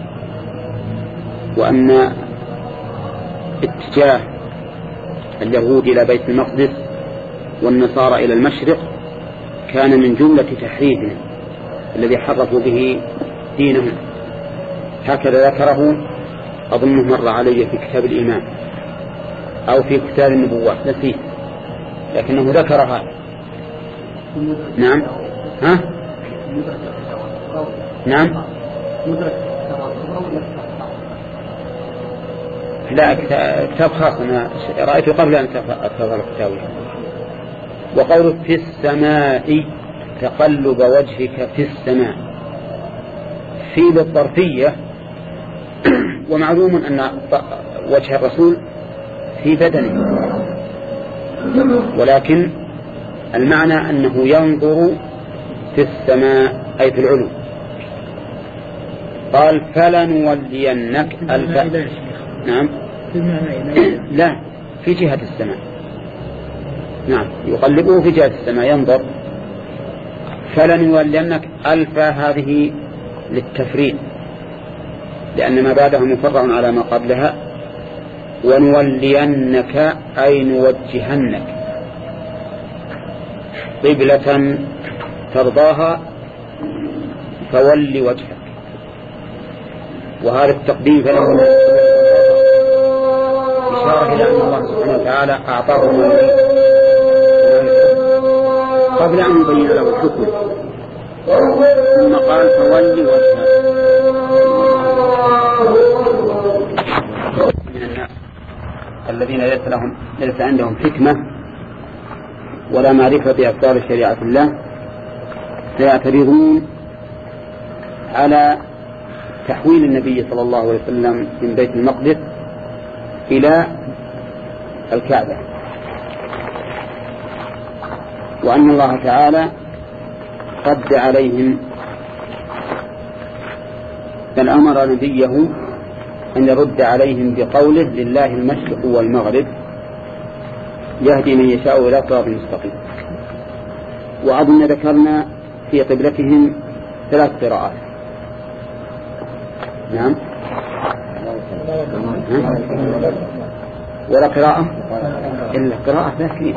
وأن اتجاه اليهود إلى بيت المقدس والنصارى إلى المشرق كان من جملة تحريفهم الذي حرفوا به دينهم. هكذا ذكره أظنه مر علي في كتاب الإيمان أو في كتاب النبوات، نسيت، لكنه ذكر هذا. نعم. ها؟ نعم. لا، كتاب خاص أنا رأيته قبل أن أتفضل الكتاب. وقول في السماء تقلب وجهك في السماء في للظرفية، ومعلوم أن وجه الرسول في بدنه، ولكن المعنى أنه ينظر في السماء أي في العلو. قال فلنولينك الف نعم لا في جهة السماء، نعم يقلبه في جهة السماء ينظر. فلنولينك ألف هذه للتفريق لأن ما بعدها مفرع على ما قبلها، ونولينك أي نوجهنك قبلة ترضاها فولي وجهك. وهذا التقديم فله إشارة إلى أن الله سبحانه وتعالى أعطاه ما يريد قبل أن يبين له الحكم، ثم قال فولي وجهك. من الناس الذين ليس لهم ليس عندهم حكمة ولا معرفة بأسرار شريعة الله سيعترضون على تحويل النبي صلى الله عليه وسلم من بيت المقدس إلى الكعبة، وأن الله تعالى رد عليهم بل أمر نبيه أن يرد عليهم بقوله لله المشرق والمغرب يهدي من يشاء إلى صراط مستقيم. وأظن ذكرنا في قبلتهم ثلاث قراءات. نعم ولا قراءة إلا قراءة ثلاثين.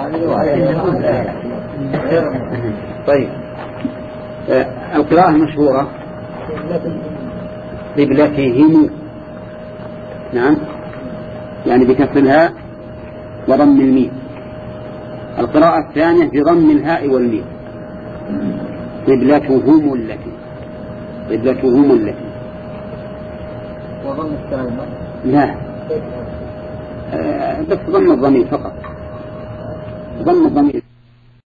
طيب القراءة المشهورة قبلتهم، نعم يعني بكسر الهاء وضم الميم. القراءة الثانية بضم الهاء والميم قبلتهم التي قبلتهم التي وضم الثانية لا آه بس ضم الضمير فقط، ضم الضمير